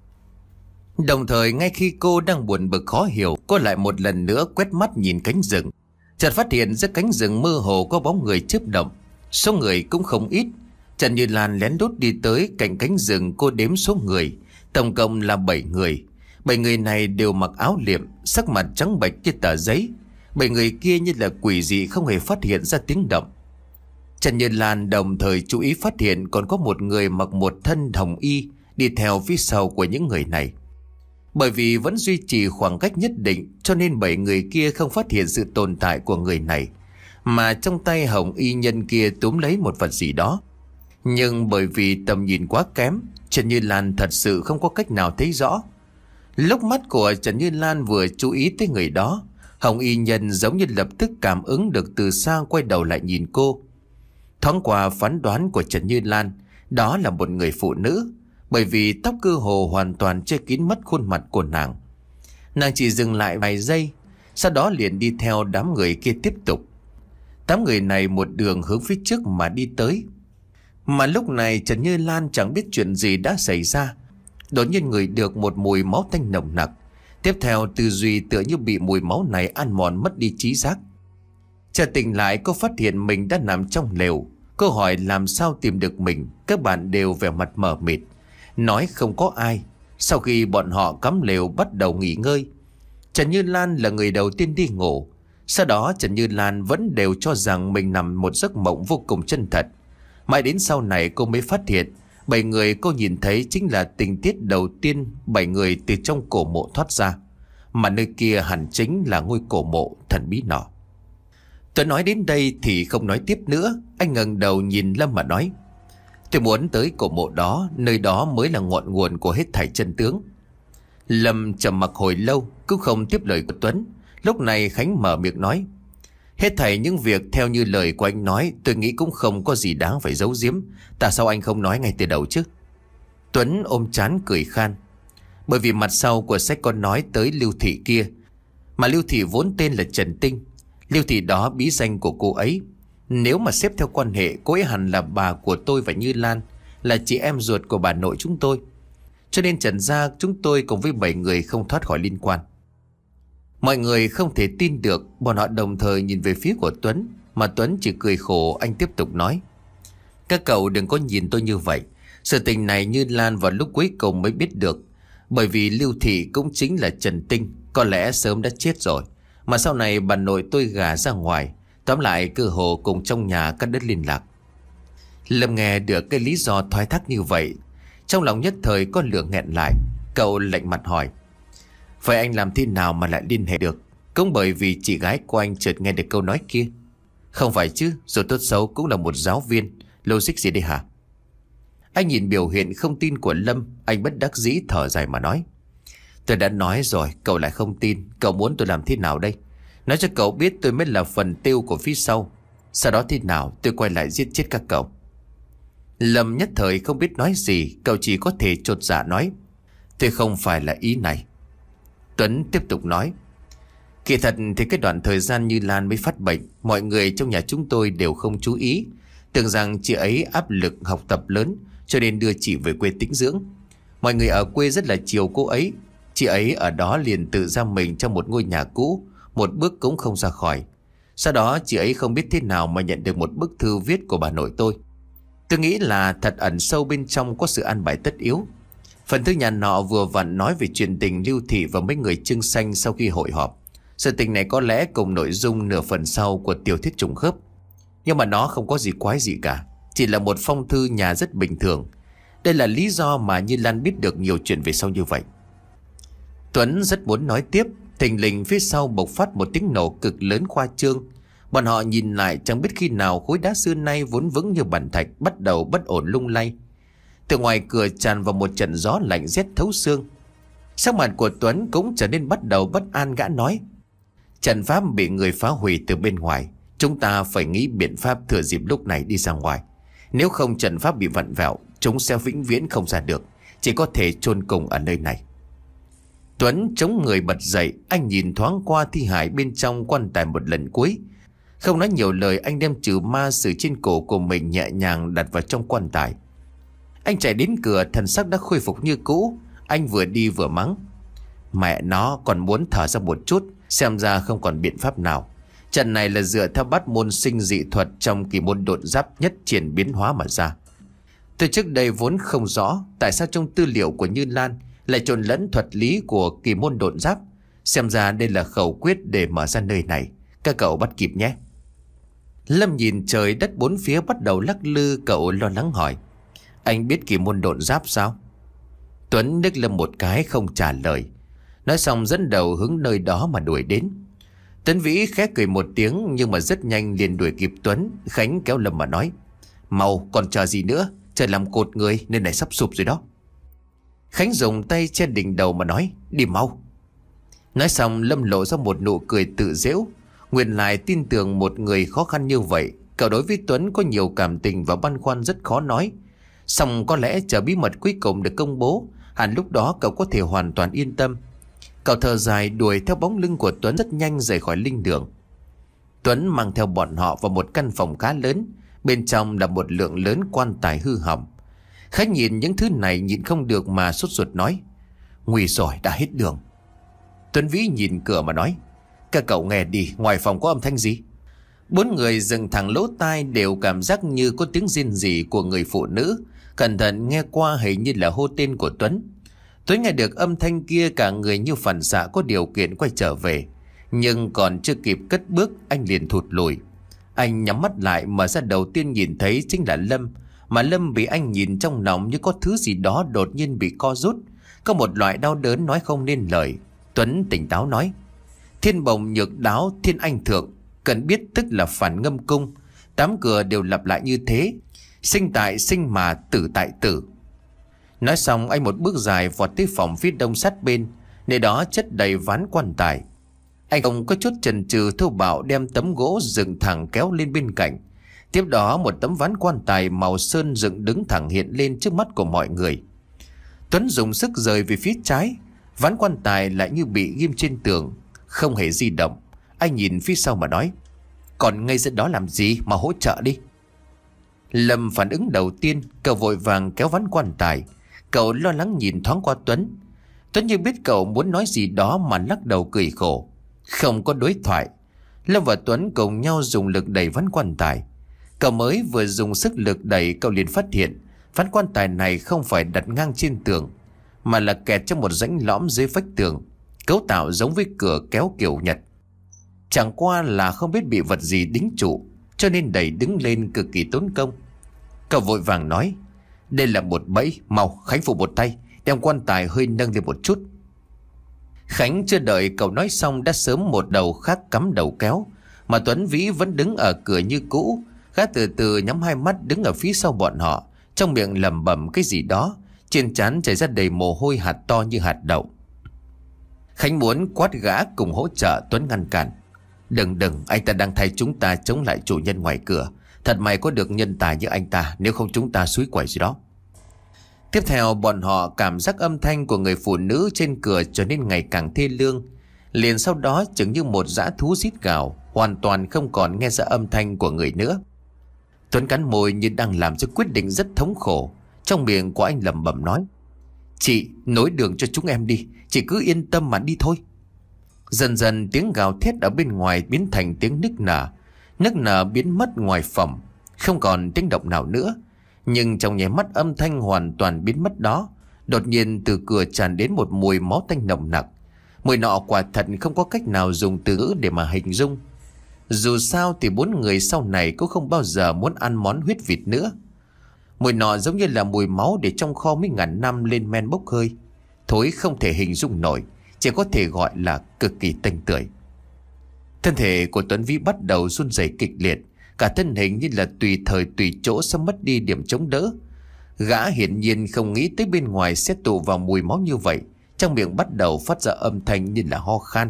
Đồng thời ngay khi cô đang buồn bực khó hiểu, cô lại một lần nữa quét mắt nhìn cánh rừng. Chợt phát hiện giữa cánh rừng mơ hồ có bóng người chớp động. Số người cũng không ít. Trần Như Lan lén lút đi tới cạnh cánh rừng. Cô đếm số người, tổng cộng là bảy người. Bảy người này đều mặc áo liệm, sắc mặt trắng bệch như tờ giấy. Bảy người kia như là quỷ dị, không hề phát hiện ra tiếng động. Trần Như Lan đồng thời chú ý phát hiện còn có một người mặc một thân hồng y đi theo phía sau của những người này. Bởi vì vẫn duy trì khoảng cách nhất định, cho nên bảy người kia không phát hiện sự tồn tại của người này, mà trong tay hồng y nhân kia túm lấy một vật gì đó. Nhưng bởi vì tầm nhìn quá kém, Trần Như Lan thật sự không có cách nào thấy rõ. Lúc mắt của Trần Như Lan vừa chú ý tới người đó, hồng y nhân giống như lập tức cảm ứng được từ xa, quay đầu lại nhìn cô. Thoáng qua phán đoán của Trần Như Lan, đó là một người phụ nữ, bởi vì tóc cơ hồ hoàn toàn che kín mất khuôn mặt của nàng. Nàng chỉ dừng lại vài giây, sau đó liền đi theo đám người kia tiếp tục. Đám người này một đường hướng phía trước mà đi tới. Mà lúc này Trần Như Lan chẳng biết chuyện gì đã xảy ra. Đột nhiên ngửi được một mùi máu tanh nồng nặc. Tiếp theo tư duy tựa như bị mùi máu này ăn mòn mất đi trí giác. Chợt tỉnh lại, cô phát hiện mình đã nằm trong lều. Cô hỏi làm sao tìm được mình. Các bạn đều vẻ mặt mờ mịt, nói không có ai. Sau khi bọn họ cắm lều bắt đầu nghỉ ngơi, Trần Như Lan là người đầu tiên đi ngủ. Sau đó Trần Như Lan vẫn đều cho rằng mình nằm một giấc mộng vô cùng chân thật. Mãi đến sau này cô mới phát hiện bảy người cô nhìn thấy chính là tình tiết đầu tiên bảy người từ trong cổ mộ thoát ra, mà nơi kia hẳn chính là ngôi cổ mộ thần bí nọ. Tôi nói đến đây thì không nói tiếp nữa. Anh ngẩng đầu nhìn Lâm mà nói: tôi muốn tới cổ mộ đó, nơi đó mới là ngọn nguồn của hết thảy chân tướng. Lâm trầm mặc hồi lâu cũng không tiếp lời của Tuấn. Lúc này Khánh mở miệng nói: hết thảy những việc theo như lời của anh nói, tôi nghĩ cũng không có gì đáng phải giấu giếm. Tại sao anh không nói ngay từ đầu chứ? Tuấn ôm trán cười khan. Bởi vì mặt sau của sách có nói tới Lưu Thị kia, mà Lưu Thị vốn tên là Trần Tinh. Lưu Thị đó bí danh của cô ấy. Nếu mà xếp theo quan hệ, cô ấy hẳn là bà của tôi và Như Lan, là chị em ruột của bà nội chúng tôi. Cho nên Trần gia chúng tôi cùng với bảy người không thoát khỏi liên quan. Mọi người không thể tin được. Bọn họ đồng thời nhìn về phía của Tuấn, mà Tuấn chỉ cười khổ. Anh tiếp tục nói: các cậu đừng có nhìn tôi như vậy. Sự tình này Như Lan vào lúc cuối cùng mới biết được. Bởi vì Lưu Thị cũng chính là Trần Tinh, có lẽ sớm đã chết rồi, mà sau này bà nội tôi gả ra ngoài. Tóm lại cơ hồ cùng trong nhà cắt đứt liên lạc. Lâm nghe được cái lý do thoái thác như vậy, trong lòng nhất thời có lửa nghẹn lại. Cậu lạnh mặt hỏi: vậy anh làm thế nào mà lại liên hệ được? Cũng bởi vì chị gái của anh chợt nghe được câu nói kia. Không phải chứ, rồi tốt xấu cũng là một giáo viên, logic gì đây hả? Anh nhìn biểu hiện không tin của Lâm, anh bất đắc dĩ thở dài mà nói: tôi đã nói rồi, cậu lại không tin. Cậu muốn tôi làm thế nào đây? Nói cho cậu biết tôi mới là phần tiêu của phía sau. Sau đó thế nào tôi quay lại giết chết các cậu. Lâm nhất thời không biết nói gì. Cậu chỉ có thể chột dạ nói: tôi không phải là ý này. Tuấn tiếp tục nói: kỳ thật thì cái đoạn thời gian Như Lan mới phát bệnh, mọi người trong nhà chúng tôi đều không chú ý, tưởng rằng chị ấy áp lực học tập lớn cho nên đưa chị về quê tĩnh dưỡng. Mọi người ở quê rất là chiều cô ấy. Chị ấy ở đó liền tự giam mình trong một ngôi nhà cũ, một bước cũng không ra khỏi. Sau đó chị ấy không biết thế nào mà nhận được một bức thư viết của bà nội tôi. Tôi nghĩ là thật ẩn sâu bên trong có sự an bài tất yếu. Phần thư nhà nọ vừa vặn nói về chuyện tình Lưu Thị và mấy người Trưng Xanh sau khi hội họp. Sự tình này có lẽ cùng nội dung nửa phần sau của tiểu thuyết trùng khớp. Nhưng mà nó không có gì quái gì cả, chỉ là một phong thư nhà rất bình thường. Đây là lý do mà Như Lan biết được nhiều chuyện về sau như vậy. Tuấn rất muốn nói tiếp, thình lình phía sau bộc phát một tiếng nổ cực lớn khoa trương. Bọn họ nhìn lại chẳng biết khi nào khối đá xưa nay vốn vững như bàn thạch bắt đầu bất ổn lung lay. Từ ngoài cửa tràn vào một trận gió lạnh rét thấu xương. Sắc mặt của Tuấn cũng trở nên bắt đầu bất an, gã nói: trận pháp bị người phá hủy từ bên ngoài, chúng ta phải nghĩ biện pháp thừa dịp lúc này đi ra ngoài. Nếu không trận pháp bị vặn vẹo, chúng sẽ vĩnh viễn không ra được, chỉ có thể chôn cùng ở nơi này. Tuấn chống người bật dậy, anh nhìn thoáng qua thi hài bên trong quan tài một lần cuối. Không nói nhiều lời, anh đem trừ ma sử trên cổ của mình nhẹ nhàng đặt vào trong quan tài. Anh chạy đến cửa, thần sắc đã khôi phục như cũ. Anh vừa đi vừa mắng: mẹ nó, còn muốn thở ra một chút, xem ra không còn biện pháp nào. Trận này là dựa theo bát môn sinh dị thuật trong kỳ môn độn giáp nhất triển biến hóa mà ra. Tôi trước đây vốn không rõ tại sao trong tư liệu của Như Lan lại trộn lẫn thuật lý của kỳ môn độn giáp. Xem ra đây là khẩu quyết để mở ra nơi này. Các cậu bắt kịp nhé. Lâm nhìn trời đất bốn phía bắt đầu lắc lư, cậu lo lắng hỏi: anh biết kỳ môn độn giáp sao? Tuấn đếch Lâm một cái không trả lời. Nói xong dẫn đầu hướng nơi đó mà đuổi đến. Tấn Vĩ khẽ cười một tiếng nhưng mà rất nhanh liền đuổi kịp Tuấn. Khánh kéo Lâm mà nói: mau, còn chờ gì nữa, trời làm cột người nên này sắp sụp rồi đó. Khánh dùng tay che đỉnh đầu mà nói: đi mau. Nói xong Lâm lộ ra một nụ cười tự giễu. Nguyên lại tin tưởng một người khó khăn như vậy, cậu đối với Tuấn có nhiều cảm tình và băn khoăn rất khó nói. Xong có lẽ chờ bí mật cuối cùng được công bố, hẳn lúc đó cậu có thể hoàn toàn yên tâm. Cậu thở dài đuổi theo bóng lưng của Tuấn rất nhanh rời khỏi linh đường. Tuấn mang theo bọn họ vào một căn phòng khá lớn. Bên trong là một lượng lớn quan tài hư hỏng. Khách nhìn những thứ này nhịn không được mà sốt ruột nói: nguy rồi, đã hết đường. Tuấn Vĩ nhìn cửa mà nói: các cậu nghe đi, ngoài phòng có âm thanh gì? Bốn người dừng thẳng lỗ tai, đều cảm giác như có tiếng rên rỉ của người phụ nữ. Cẩn thận nghe qua hình như là hô tên của Tuấn. Tuấn nghe được âm thanh kia, cả người như phản xạ có điều kiện quay trở về. Nhưng còn chưa kịp cất bước, anh liền thụt lùi. Anh nhắm mắt lại, mở ra đầu tiên nhìn thấy chính là Lâm. Mà Lâm bị anh nhìn trong lòng như có thứ gì đó đột nhiên bị co rút. Có một loại đau đớn nói không nên lời. Tuấn tỉnh táo nói: thiên bồng nhược đáo, thiên anh thượng. Cần biết tức là phản ngâm cung. Tám cửa đều lặp lại như thế: sinh tại sinh mà, tử tại tử. Nói xong anh một bước dài vọt tới phòng phía đông sát bên. Nơi đó chất đầy ván quan tài. Anh không có chút chần chừ, thô bạo đem tấm gỗ dựng thẳng kéo lên bên cạnh. Tiếp đó một tấm ván quan tài màu sơn dựng đứng thẳng hiện lên trước mắt của mọi người. Tuấn dùng sức rời về phía trái. Ván quan tài lại như bị ghim trên tường, không hề di động. Anh nhìn phía sau mà nói: còn ngây ra đó làm gì, mà hỗ trợ đi. Lâm phản ứng đầu tiên, cậu vội vàng kéo ván quan tài. Cậu lo lắng nhìn thoáng qua Tuấn. Tuấn như biết cậu muốn nói gì đó mà lắc đầu cười khổ. Không có đối thoại. Lâm và Tuấn cùng nhau dùng lực đẩy ván quan tài. Cậu mới vừa dùng sức lực đẩy, cậu liền phát hiện ván quan tài này không phải đặt ngang trên tường, mà là kẹt trong một rãnh lõm dưới vách tường, cấu tạo giống với cửa kéo kiểu Nhật. Chẳng qua là không biết bị vật gì đính trụ, cho nên đẩy đứng lên cực kỳ tốn công. Cậu vội vàng nói: đây là một bẫy, mau Khánh phụ một tay, đem quan tài hơi nâng lên một chút. Khánh chưa đợi cậu nói xong đã sớm một đầu khác cắm đầu kéo. Mà Tuấn Vĩ vẫn đứng ở cửa như cũ. Gã từ từ nhắm hai mắt đứng ở phía sau bọn họ, trong miệng lẩm bẩm cái gì đó, trên trán chảy ra đầy mồ hôi hạt to như hạt đậu. Khánh muốn quát gã cùng hỗ trợ. Tuấn ngăn cản: đừng đừng, anh ta đang thay chúng ta chống lại chủ nhân ngoài cửa. Thật may có được nhân tài như anh ta, nếu không chúng ta xúi quẩy gì đó. Tiếp theo bọn họ cảm giác âm thanh của người phụ nữ trên cửa trở nên ngày càng thê lương. Liền sau đó chừng như một dã thú rít gào, hoàn toàn không còn nghe ra âm thanh của người nữa. Tuấn cắn môi như đang làm cho quyết định rất thống khổ. Trong miệng của anh lẩm bẩm nói: chị nối đường cho chúng em đi, chị cứ yên tâm mà đi thôi. Dần dần tiếng gào thét ở bên ngoài biến thành tiếng nức nở. Nức nở biến mất ngoài phòng, không còn tiếng động nào nữa. Nhưng trong nháy mắt âm thanh hoàn toàn biến mất đó, đột nhiên từ cửa tràn đến một mùi máu tanh nồng nặc. Mùi nọ quả thật không có cách nào dùng từ ngữ để mà hình dung. Dù sao thì bốn người sau này cũng không bao giờ muốn ăn món huyết vịt nữa. Mùi nọ giống như là mùi máu để trong kho mấy ngàn năm lên men bốc hơi. Thối không thể hình dung nổi, chỉ có thể gọi là cực kỳ tanh tưởi. Thân thể của Tuấn Vĩ bắt đầu run rẩy kịch liệt, cả thân hình như là tùy thời tùy chỗ sắp mất đi điểm chống đỡ. Gã hiển nhiên không nghĩ tới bên ngoài sẽ tụ vào mùi máu như vậy, trong miệng bắt đầu phát ra âm thanh như là ho khan.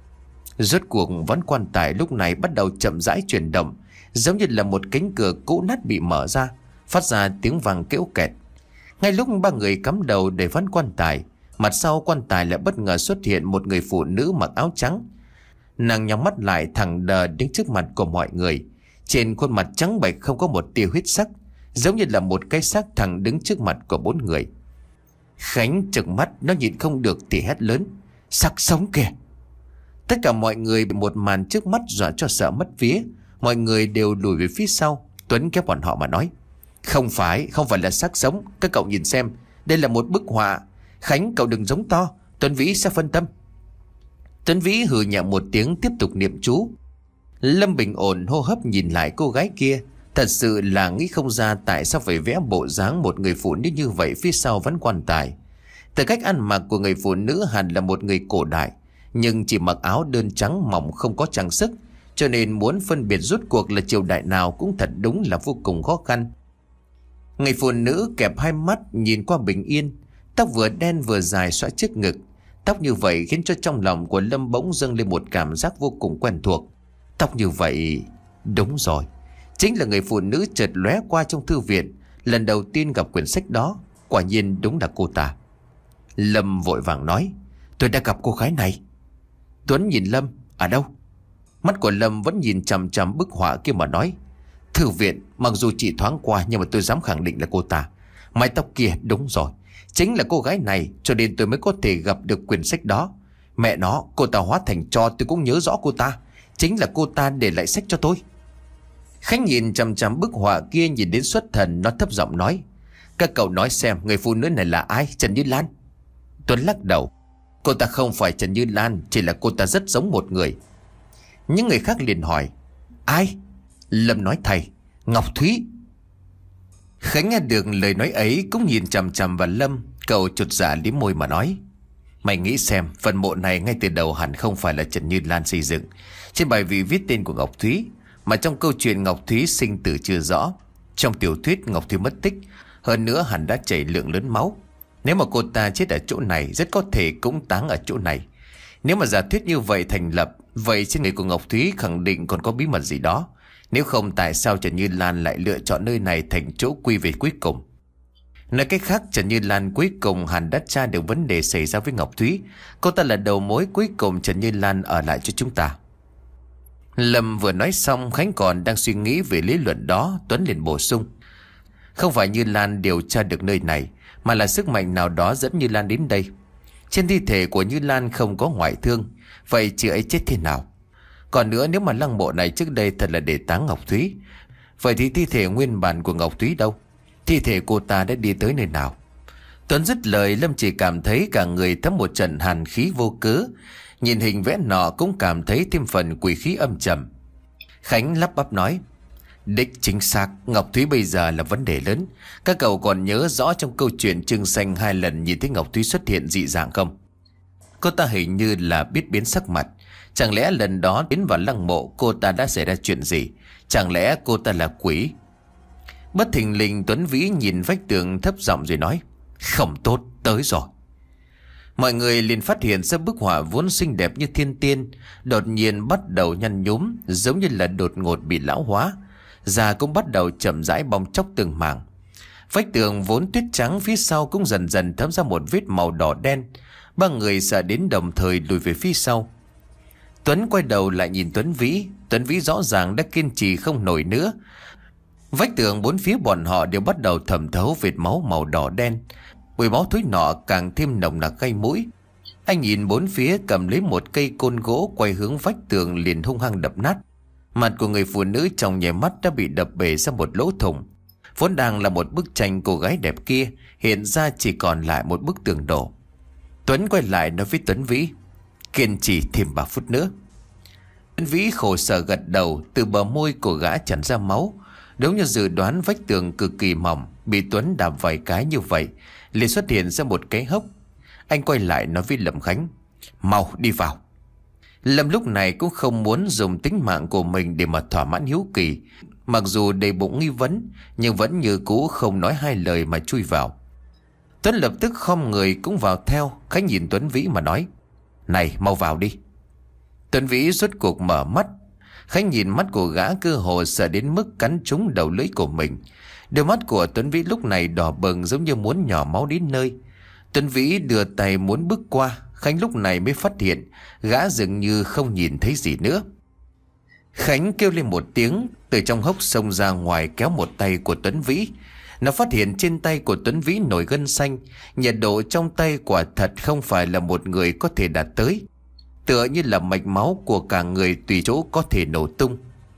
Rốt cuộc ván quan tài lúc này bắt đầu chậm rãi chuyển động, giống như là một cánh cửa cũ nát bị mở ra, phát ra tiếng vang kẽo kẹt. Ngay lúc ba người cắm đầu để ván quan tài, mặt sau quan tài lại bất ngờ xuất hiện một người phụ nữ mặc áo trắng. Nàng nhắm mắt lại thẳng đờ đến trước mặt của mọi người. Trên khuôn mặt trắng bệch không có một tia huyết sắc, giống như là một cái xác thẳng đứng trước mặt của bốn người. Khánh trừng mắt, nó nhịn không được thì hét lớn: "Xác sống kìa!" Tất cả mọi người bị một màn trước mắt dọa cho sợ mất vía. Mọi người đều lùi về phía sau. Tuấn kéo bọn họ mà nói: "Không phải, không phải là xác sống. Các cậu nhìn xem, đây là một bức họa. Khánh, cậu đừng giống to, Tuấn Vĩ sẽ phân tâm." Tuấn Vĩ hừ nhẹ một tiếng, tiếp tục niệm chú. Lâm bình ổn hô hấp nhìn lại cô gái kia. Thật sự là nghĩ không ra tại sao phải vẽ bộ dáng một người phụ nữ như vậy phía sau ván quan tài. Từ cách ăn mặc của người phụ nữ hẳn là một người cổ đại, nhưng chỉ mặc áo đơn trắng mỏng không có trang sức, cho nên muốn phân biệt rốt cuộc là triều đại nào cũng thật đúng là vô cùng khó khăn. Người phụ nữ kẹp hai mắt nhìn qua bình yên, tóc vừa đen vừa dài xõa trước ngực. Tóc như vậy khiến cho trong lòng của Lâm bỗng dâng lên một cảm giác vô cùng quen thuộc. Tóc như vậy, đúng rồi, chính là người phụ nữ chợt lóe qua trong thư viện lần đầu tiên gặp quyển sách đó. Quả nhiên đúng là cô ta. Lâm vội vàng nói: "Tôi đã gặp cô gái này." Tuấn nhìn Lâm: "Ở đâu?" Mắt của Lâm vẫn nhìn chằm chằm bức họa kia mà nói: "Thư viện, mặc dù chỉ thoáng qua nhưng mà tôi dám khẳng định là cô ta. Mái tóc kia, đúng rồi, chính là cô gái này, cho nên tôi mới có thể gặp được quyển sách đó. Mẹ nó, cô ta hóa thành tro tôi cũng nhớ rõ cô ta. Chính là cô ta để lại sách cho tôi." Khánh nhìn chằm chằm bức họa kia nhìn đến xuất thần, nó thấp giọng nói: "Các cậu nói xem, người phụ nữ này là ai? Trần Như Lan?" Tuấn lắc đầu: "Cô ta không phải Trần Như Lan, chỉ là cô ta rất giống một người." Những người khác liền hỏi: "Ai?" Lâm nói: "Thầy, Ngọc Thúy." Khánh nghe được lời nói ấy cũng nhìn chằm chằm vào Lâm. Cậu chột dạ liếm môi mà nói: "Mày nghĩ xem, phần mộ này ngay từ đầu hẳn không phải là Trần Như Lan xây dựng. Trên bài vị viết tên của Ngọc Thúy, mà trong câu chuyện Ngọc Thúy sinh tử chưa rõ. Trong tiểu thuyết Ngọc Thúy mất tích, hơn nữa hẳn đã chảy lượng lớn máu. Nếu mà cô ta chết ở chỗ này, rất có thể cũng táng ở chỗ này. Nếu mà giả thuyết như vậy thành lập, vậy trên người của Ngọc Thúy khẳng định còn có bí mật gì đó. Nếu không, tại sao Trần Như Lan lại lựa chọn nơi này thành chỗ quy về cuối cùng? Nói cách khác, Trần Như Lan cuối cùng hẳn đã tra được vấn đề xảy ra với Ngọc Thúy. Cô ta là đầu mối cuối cùng Trần Như Lan ở lại cho chúng ta." Lâm vừa nói xong, Khánh còn đang suy nghĩ về lý luận đó. Tuấn liền bổ sung: "Không phải Như Lan điều tra được nơi này, mà là sức mạnh nào đó dẫn Như Lan đến đây. Trên thi thể của Như Lan không có ngoại thương, vậy chị ấy chết thế nào? Còn nữa, nếu mà lăng mộ này trước đây thật là để táng Ngọc Thúy, vậy thì thi thể nguyên bản của Ngọc Thúy đâu? Thi thể cô ta đã đi tới nơi nào?" Tuấn dứt lời, Lâm chỉ cảm thấy cả người thấm một trận hàn khí vô cớ. Nhìn hình vẽ nọ cũng cảm thấy thêm phần quỷ khí âm trầm. Khánh lắp bắp nói: "Đích chính xác, Ngọc Thúy bây giờ là vấn đề lớn. Các cậu còn nhớ rõ trong câu chuyện Trương Xanh hai lần nhìn thấy Ngọc Thúy xuất hiện dị dạng không? Cô ta hình như là biết biến sắc mặt. Chẳng lẽ lần đó đến vào lăng mộ cô ta đã xảy ra chuyện gì? Chẳng lẽ cô ta là quỷ?" Bất thình lình Tuấn Vĩ nhìn vách tường thấp giọng rồi nói: "Không tốt, tới rồi." Mọi người liền phát hiện ra bức họa vốn xinh đẹp như thiên tiên đột nhiên bắt đầu nhăn nhúm, giống như là đột ngột bị lão hóa. Da cũng bắt đầu chậm rãi bong chóc từng mảng. Vách tường vốn tuyết trắng phía sau cũng dần dần thấm ra một vết màu đỏ đen. Ba người sợ đến đồng thời lùi về phía sau. Tuấn quay đầu lại nhìn Tuấn Vĩ. Tuấn Vĩ rõ ràng đã kiên trì không nổi nữa. Vách tường bốn phía bọn họ đều bắt đầu thẩm thấu vệt máu màu đỏ đen. Mùi máu thối nọ càng thêm nồng nặc gây mũi. Anh nhìn bốn phía, cầm lấy một cây côn gỗ quay hướng vách tường liền hung hăng đập nát. Mặt của người phụ nữ trong nháy mắt đã bị đập bể ra một lỗ thủng. Vốn đang là một bức tranh cô gái đẹp kia, hiện ra chỉ còn lại một bức tường đổ. Tuấn quay lại nói với Tuấn Vĩ: kiên trì thêm ba phút nữa. Tuấn Vĩ khổ sở gật đầu. Từ bờ môi của gã chảy ra máu. Đúng như dự đoán, vách tường cực kỳ mỏng, bị Tuấn đạp vài cái như vậy liền xuất hiện ra một cái hốc. Anh quay lại nói với Lâm Khánh: mau đi vào. Lâm lúc này cũng không muốn dùng tính mạng của mình để mà thỏa mãn hiếu kỳ. Mặc dù đầy bụng nghi vấn, nhưng vẫn như cũ không nói hai lời mà chui vào. Tuấn lập tức khom người cũng vào theo. Khánh nhìn Tuấn Vĩ mà nói: này, mau vào đi. Tuấn Vĩ rốt cuộc mở mắt. Khánh nhìn mắt của gã cơ hồ sợ đến mức cắn trúng đầu lưỡi của mình. Đôi mắt của Tuấn Vĩ lúc này đỏ bừng giống như muốn nhỏ máu đến nơi. Tuấn Vĩ đưa tay muốn bước qua. Khánh lúc này mới phát hiện gã dường như không nhìn thấy gì nữa. Khánh kêu lên một tiếng, từ trong hốc xông ra ngoài kéo một tay của Tuấn Vĩ. Nó phát hiện trên tay của Tuấn Vĩ nổi gân xanh. Nhiệt độ trong tay quả thật không phải là một người có thể đạt tới. Tựa như là mạch máu của cả người tùy chỗ có thể nổ tung.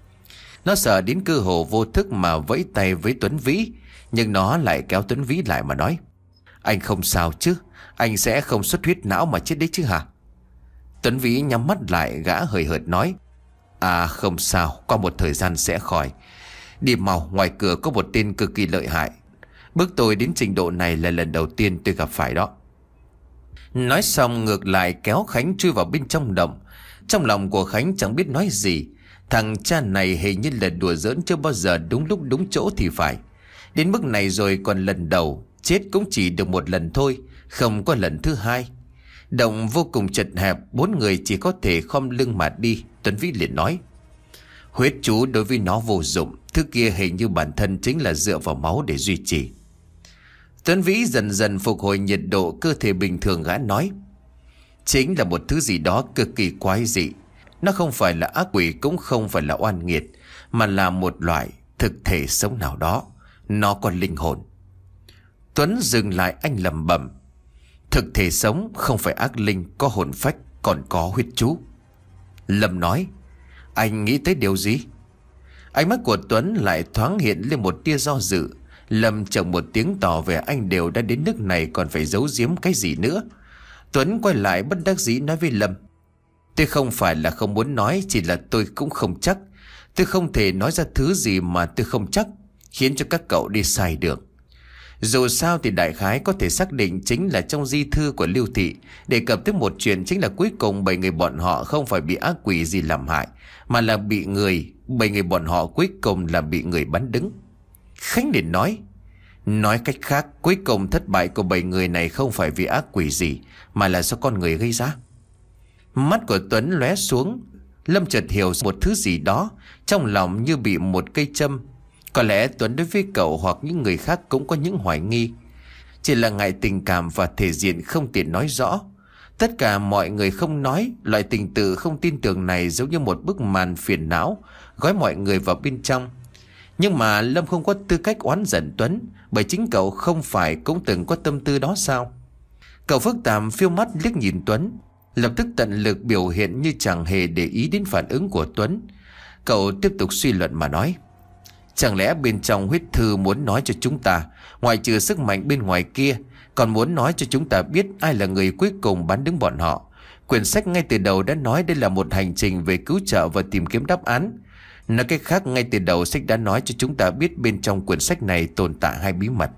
Nó sợ đến cơ hồ vô thức mà vẫy tay với Tuấn Vĩ. Nhưng nó lại kéo Tuấn Vĩ lại mà nói: anh không sao chứ? Anh sẽ không xuất huyết não mà chết đấy chứ hả? Tuấn Vĩ nhắm mắt lại, gã hời hợt nói: à không sao, qua một thời gian sẽ khỏi. Đi mau, ngoài cửa có một tên cực kỳ lợi hại. Bước tôi đến trình độ này là lần đầu tiên tôi gặp phải đó. Nói xong ngược lại kéo Khánh chui vào bên trong động. Trong lòng của Khánh chẳng biết nói gì. Thằng cha này hình như là đùa giỡn chưa bao giờ đúng lúc đúng chỗ thì phải. Đến mức này rồi còn lần đầu, chết cũng chỉ được một lần thôi, không có lần thứ hai. Động vô cùng chật hẹp, bốn người chỉ có thể khom lưng mà đi. Tuấn Vĩ liền nói: huyết chú đối với nó vô dụng. Thứ kia hình như bản thân chính là dựa vào máu để duy trì. Tuấn Vĩ dần dần phục hồi nhiệt độ cơ thể bình thường, gã nói: chính là một thứ gì đó cực kỳ quái dị. Nó không phải là ác quỷ, cũng không phải là oan nghiệt, mà là một loại thực thể sống nào đó. Nó có linh hồn. Tuấn dừng lại, anh lẩm bẩm: thực thể sống, không phải ác linh, có hồn phách, còn có huyết chú. Lâm nói: anh nghĩ tới điều gì? Ánh mắt của Tuấn lại thoáng hiện lên một tia do dự. Lâm chồng một tiếng tỏ vẻ anh đều đã đến nước này, còn phải giấu giếm cái gì nữa. Tuấn quay lại bất đắc dĩ nói với Lâm: tôi không phải là không muốn nói, chỉ là tôi cũng không chắc. Tôi không thể nói ra thứ gì mà tôi không chắc, khiến cho các cậu đi sai đường. Dù sao thì đại khái có thể xác định chính là trong di thư của Lưu Thị đề cập tới một chuyện, chính là cuối cùng bảy người bọn họ không phải bị ác quỷ gì làm hại, mà là bị người. Bảy người bọn họ cuối cùng là bị người bắn đứng. Khánh liền nói: nói cách khác, cuối cùng thất bại của bảy người này không phải vì ác quỷ gì, mà là do con người gây ra. Mắt của Tuấn lóe xuống. Lâm chợt hiểu một thứ gì đó, trong lòng như bị một cây châm. Có lẽ Tuấn đối với cậu hoặc những người khác cũng có những hoài nghi, chỉ là ngại tình cảm và thể diện không tiện nói rõ. Tất cả mọi người không nói. Loại tình tự không tin tưởng này giống như một bức màn phiền não gói mọi người vào bên trong. Nhưng mà Lâm không có tư cách oán giận Tuấn, bởi chính cậu không phải cũng từng có tâm tư đó sao? Cậu phức tạp phiêu mắt liếc nhìn Tuấn, lập tức tận lực biểu hiện như chẳng hề để ý đến phản ứng của Tuấn. Cậu tiếp tục suy luận mà nói: chẳng lẽ bên trong huyết thư muốn nói cho chúng ta, ngoại trừ sức mạnh bên ngoài kia, còn muốn nói cho chúng ta biết ai là người cuối cùng bắn đứng bọn họ. Quyển sách ngay từ đầu đã nói đây là một hành trình về cứu trợ và tìm kiếm đáp án. Nói cách khác, ngay từ đầu sách đã nói cho chúng ta biết bên trong quyển sách này tồn tại hai bí mật.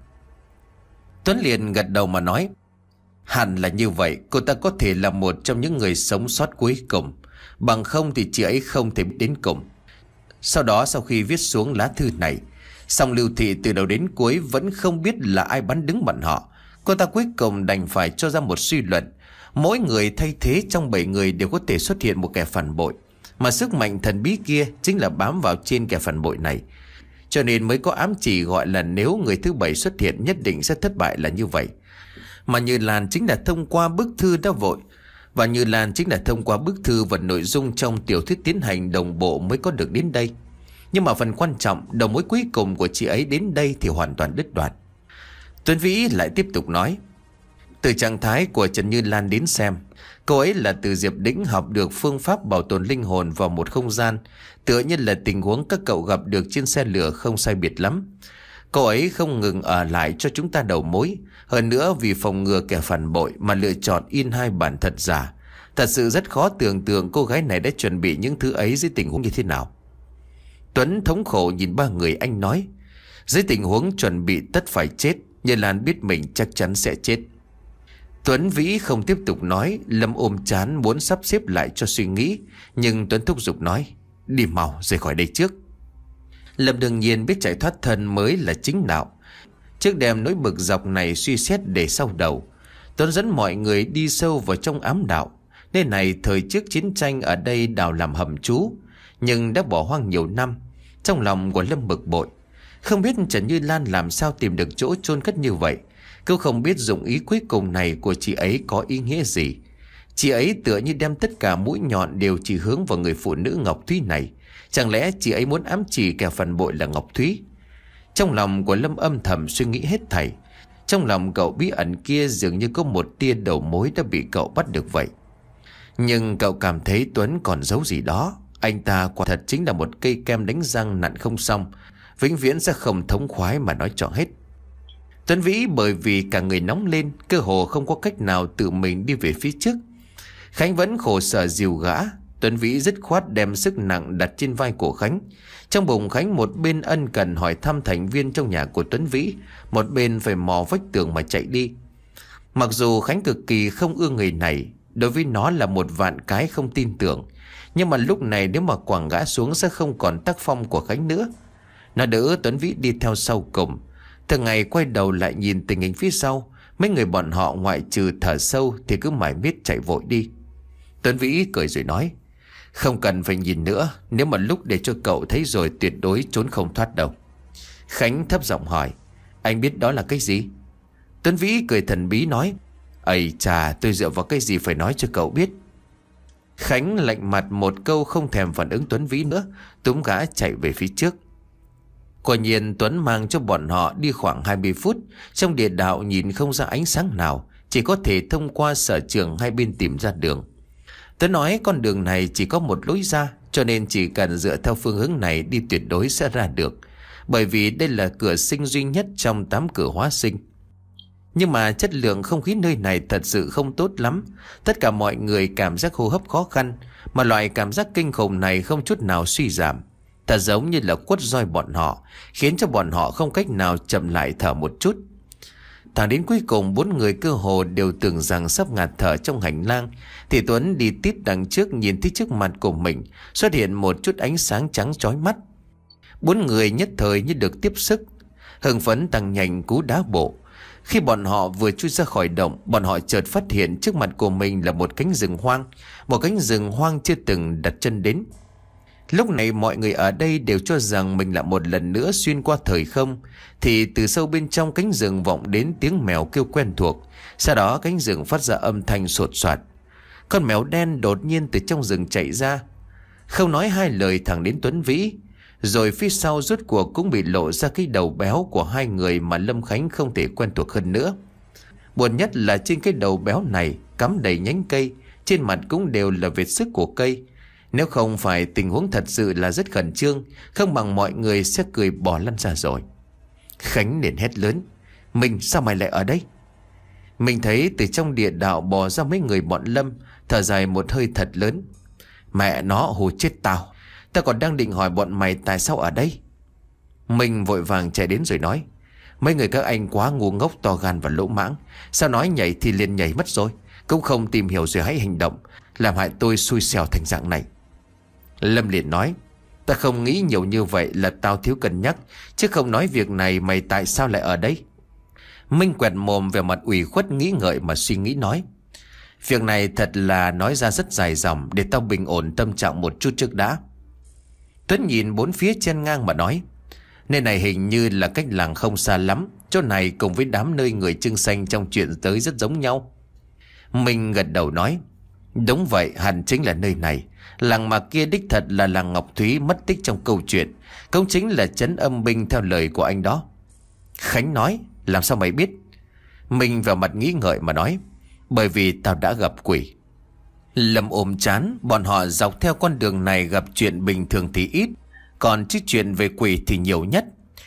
Tuấn liền gật đầu mà nói: hẳn là như vậy, cô ta có thể là một trong những người sống sót cuối cùng. Bằng không thì chị ấy không thể biết đến cùng. Sau đó, sau khi viết xuống lá thư này, song Lưu Thị từ đầu đến cuối vẫn không biết là ai bắn đứng bọn họ. Cô ta cuối cùng đành phải cho ra một suy luận: mỗi người thay thế trong bảy người đều có thể xuất hiện một kẻ phản bội, mà sức mạnh thần bí kia chính là bám vào trên kẻ phản bội này. Cho nên mới có ám chỉ gọi là nếu người thứ bảy xuất hiện nhất định sẽ thất bại là như vậy. Mà Như Lan chính là thông qua bức thư đã vội Và Như Lan chính là thông qua bức thư và nội dung trong tiểu thuyết tiến hành đồng bộ mới có được đến đây. Nhưng mà phần quan trọng, đầu mối cuối cùng của chị ấy đến đây thì hoàn toàn đứt đoạn. Tuấn Vĩ lại tiếp tục nói: từ trạng thái của Trần Như Lan đến xem, cô ấy là từ Diệp Đĩnh học được phương pháp bảo tồn linh hồn vào một không gian, tựa như là tình huống các cậu gặp được trên xe lửa không sai biệt lắm. Cô ấy không ngừng ở lại cho chúng ta đầu mối. Hơn nữa vì phòng ngừa kẻ phản bội mà lựa chọn in hai bản thật giả. Thật sự rất khó tưởng tượng cô gái này đã chuẩn bị những thứ ấy dưới tình huống như thế nào. Tuấn thống khổ nhìn ba người anh nói, dưới tình huống chuẩn bị tất phải chết, Như Lan biết mình chắc chắn sẽ chết. Tuấn Vĩ không tiếp tục nói. Lâm ôm chán muốn sắp xếp lại cho suy nghĩ, nhưng Tuấn thúc giục nói, đi mau rời khỏi đây trước. Lâm đương nhiên biết chạy thoát thân mới là chính đạo. Trước đem nỗi bực dọc này suy xét để sau đầu, Tuấn dẫn mọi người đi sâu vào trong ám đạo. Nơi này thời trước chiến tranh ở đây đào làm hầm trú, nhưng đã bỏ hoang nhiều năm. Trong lòng của Lâm bực bội, không biết Trần Như Lan làm sao tìm được chỗ chôn cất như vậy. Cô không biết dụng ý cuối cùng này của chị ấy có ý nghĩa gì. Chị ấy tựa như đem tất cả mũi nhọn đều chỉ hướng vào người phụ nữ Ngọc Thúy này. Chẳng lẽ chị ấy muốn ám chỉ kẻ phản bội là Ngọc Thúy? Trong lòng của Lâm âm thầm suy nghĩ hết thảy. Trong lòng cậu bí ẩn kia dường như có một tia đầu mối đã bị cậu bắt được vậy. Nhưng cậu cảm thấy Tuấn còn giấu gì đó. Anh ta quả thật chính là một cây kem đánh răng nặn không xong, vĩnh viễn sẽ không thống khoái mà nói cho hết. Tuấn Vĩ bởi vì cả người nóng lên, cơ hồ không có cách nào tự mình đi về phía trước. Khánh vẫn khổ sở dìu gã. Tuấn Vĩ dứt khoát đem sức nặng đặt trên vai của Khánh. Trong bụng Khánh một bên ân cần hỏi thăm thành viên trong nhà của Tuấn Vĩ, một bên phải mò vách tường mà chạy đi. Mặc dù Khánh cực kỳ không ưa người này, đối với nó là một vạn cái không tin tưởng, nhưng mà lúc này nếu mà quẳng gã xuống sẽ không còn tác phong của Khánh nữa. Nó đỡ Tuấn Vĩ đi theo sau cùng. Thường ngày quay đầu lại nhìn tình hình phía sau, mấy người bọn họ ngoại trừ thở sâu thì cứ mải miết chạy vội đi. Tuấn Vĩ cười rồi nói, không cần phải nhìn nữa, nếu mà lúc để cho cậu thấy rồi tuyệt đối trốn không thoát đâu. Khánh thấp giọng hỏi, anh biết đó là cái gì? Tuấn Vĩ cười thần bí nói, ây chà, tôi dựa vào cái gì phải nói cho cậu biết. Khánh lạnh mặt một câu không thèm phản ứng Tuấn Vĩ nữa, túm gã chạy về phía trước. Quả nhiên Tuấn mang cho bọn họ đi khoảng hai mươi phút. Trong địa đạo nhìn không ra ánh sáng nào, chỉ có thể thông qua sở trường hai bên tìm ra đường. Tuấn nói con đường này chỉ có một lối ra, cho nên chỉ cần dựa theo phương hướng này đi tuyệt đối sẽ ra được, bởi vì đây là cửa sinh duy nhất trong tám cửa hóa sinh. Nhưng mà chất lượng không khí nơi này thật sự không tốt lắm. Tất cả mọi người cảm giác hô hấp khó khăn, mà loại cảm giác kinh khủng này không chút nào suy giảm. Thật giống như là quất roi bọn họ, khiến cho bọn họ không cách nào chậm lại thở một chút. Thẳng đến cuối cùng bốn người cơ hồ đều tưởng rằng sắp ngạt thở trong hành lang, thì Tuấn đi tiếp đằng trước nhìn thấy trước mặt của mình xuất hiện một chút ánh sáng trắng chói mắt. Bốn người nhất thời như được tiếp sức, hưng phấn tăng nhanh cú đá bộ. Khi bọn họ vừa chui ra khỏi động, bọn họ chợt phát hiện trước mặt của mình là một cánh rừng hoang, một cánh rừng hoang chưa từng đặt chân đến. Lúc này mọi người ở đây đều cho rằng mình lại một lần nữa xuyên qua thời không, thì từ sâu bên trong cánh rừng vọng đến tiếng mèo kêu quen thuộc. Sau đó cánh rừng phát ra âm thanh sột soạt. Con mèo đen đột nhiên từ trong rừng chạy ra, không nói hai lời thẳng đến Tuấn Vĩ. Rồi phía sau rốt cuộc cũng bị lộ ra cái đầu béo của hai người mà Lâm Khánh không thể quen thuộc hơn nữa. Buồn nhất là trên cái đầu béo này cắm đầy nhánh cây, trên mặt cũng đều là vết xước của cây. Nếu không phải tình huống thật sự là rất khẩn trương, không bằng mọi người sẽ cười bỏ lăn ra rồi. Khánh liền hét lớn, mình sao mày lại ở đây? Mình thấy từ trong địa đạo bò ra mấy người bọn Lâm, thở dài một hơi thật lớn. Mẹ nó hù chết tao, tao còn đang định hỏi bọn mày tại sao ở đây. Mình vội vàng chạy đến rồi nói, mấy người các anh quá ngu ngốc, to gan và lỗ mãng. Sao nói nhảy thì liền nhảy mất rồi, cũng không tìm hiểu rồi hãy hành động, làm hại tôi xui xẻo thành dạng này. Lâm liền nói, ta không nghĩ nhiều như vậy, là tao thiếu cân nhắc, chứ không nói việc này mày tại sao lại ở đây. Minh quẹt mồm về mặt ủy khuất nghĩ ngợi mà suy nghĩ nói, việc này thật là nói ra rất dài dòng, để tao bình ổn tâm trạng một chút trước đã. Tuấn nhìn bốn phía chen ngang mà nói, nơi này hình như là cách làng không xa lắm, chỗ này cùng với đám nơi người Trưng Xanh trong chuyện tới rất giống nhau. Minh gật đầu nói, đúng vậy, hẳn chính là nơi này. Làng mà kia đích thật là làng Ngọc Thúy mất tích trong câu chuyện, cũng chính là trấn âm binh theo lời của anh đó. Khánh nói, làm sao mày biết? Minh vào mặt nghĩ ngợi mà nói, bởi vì tao đã gặp quỷ. Lâm ôm chán, bọn họ dọc theo con đường này gặp chuyện bình thường thì ít, còn chứ chuyện về quỷ thì nhiều nhất.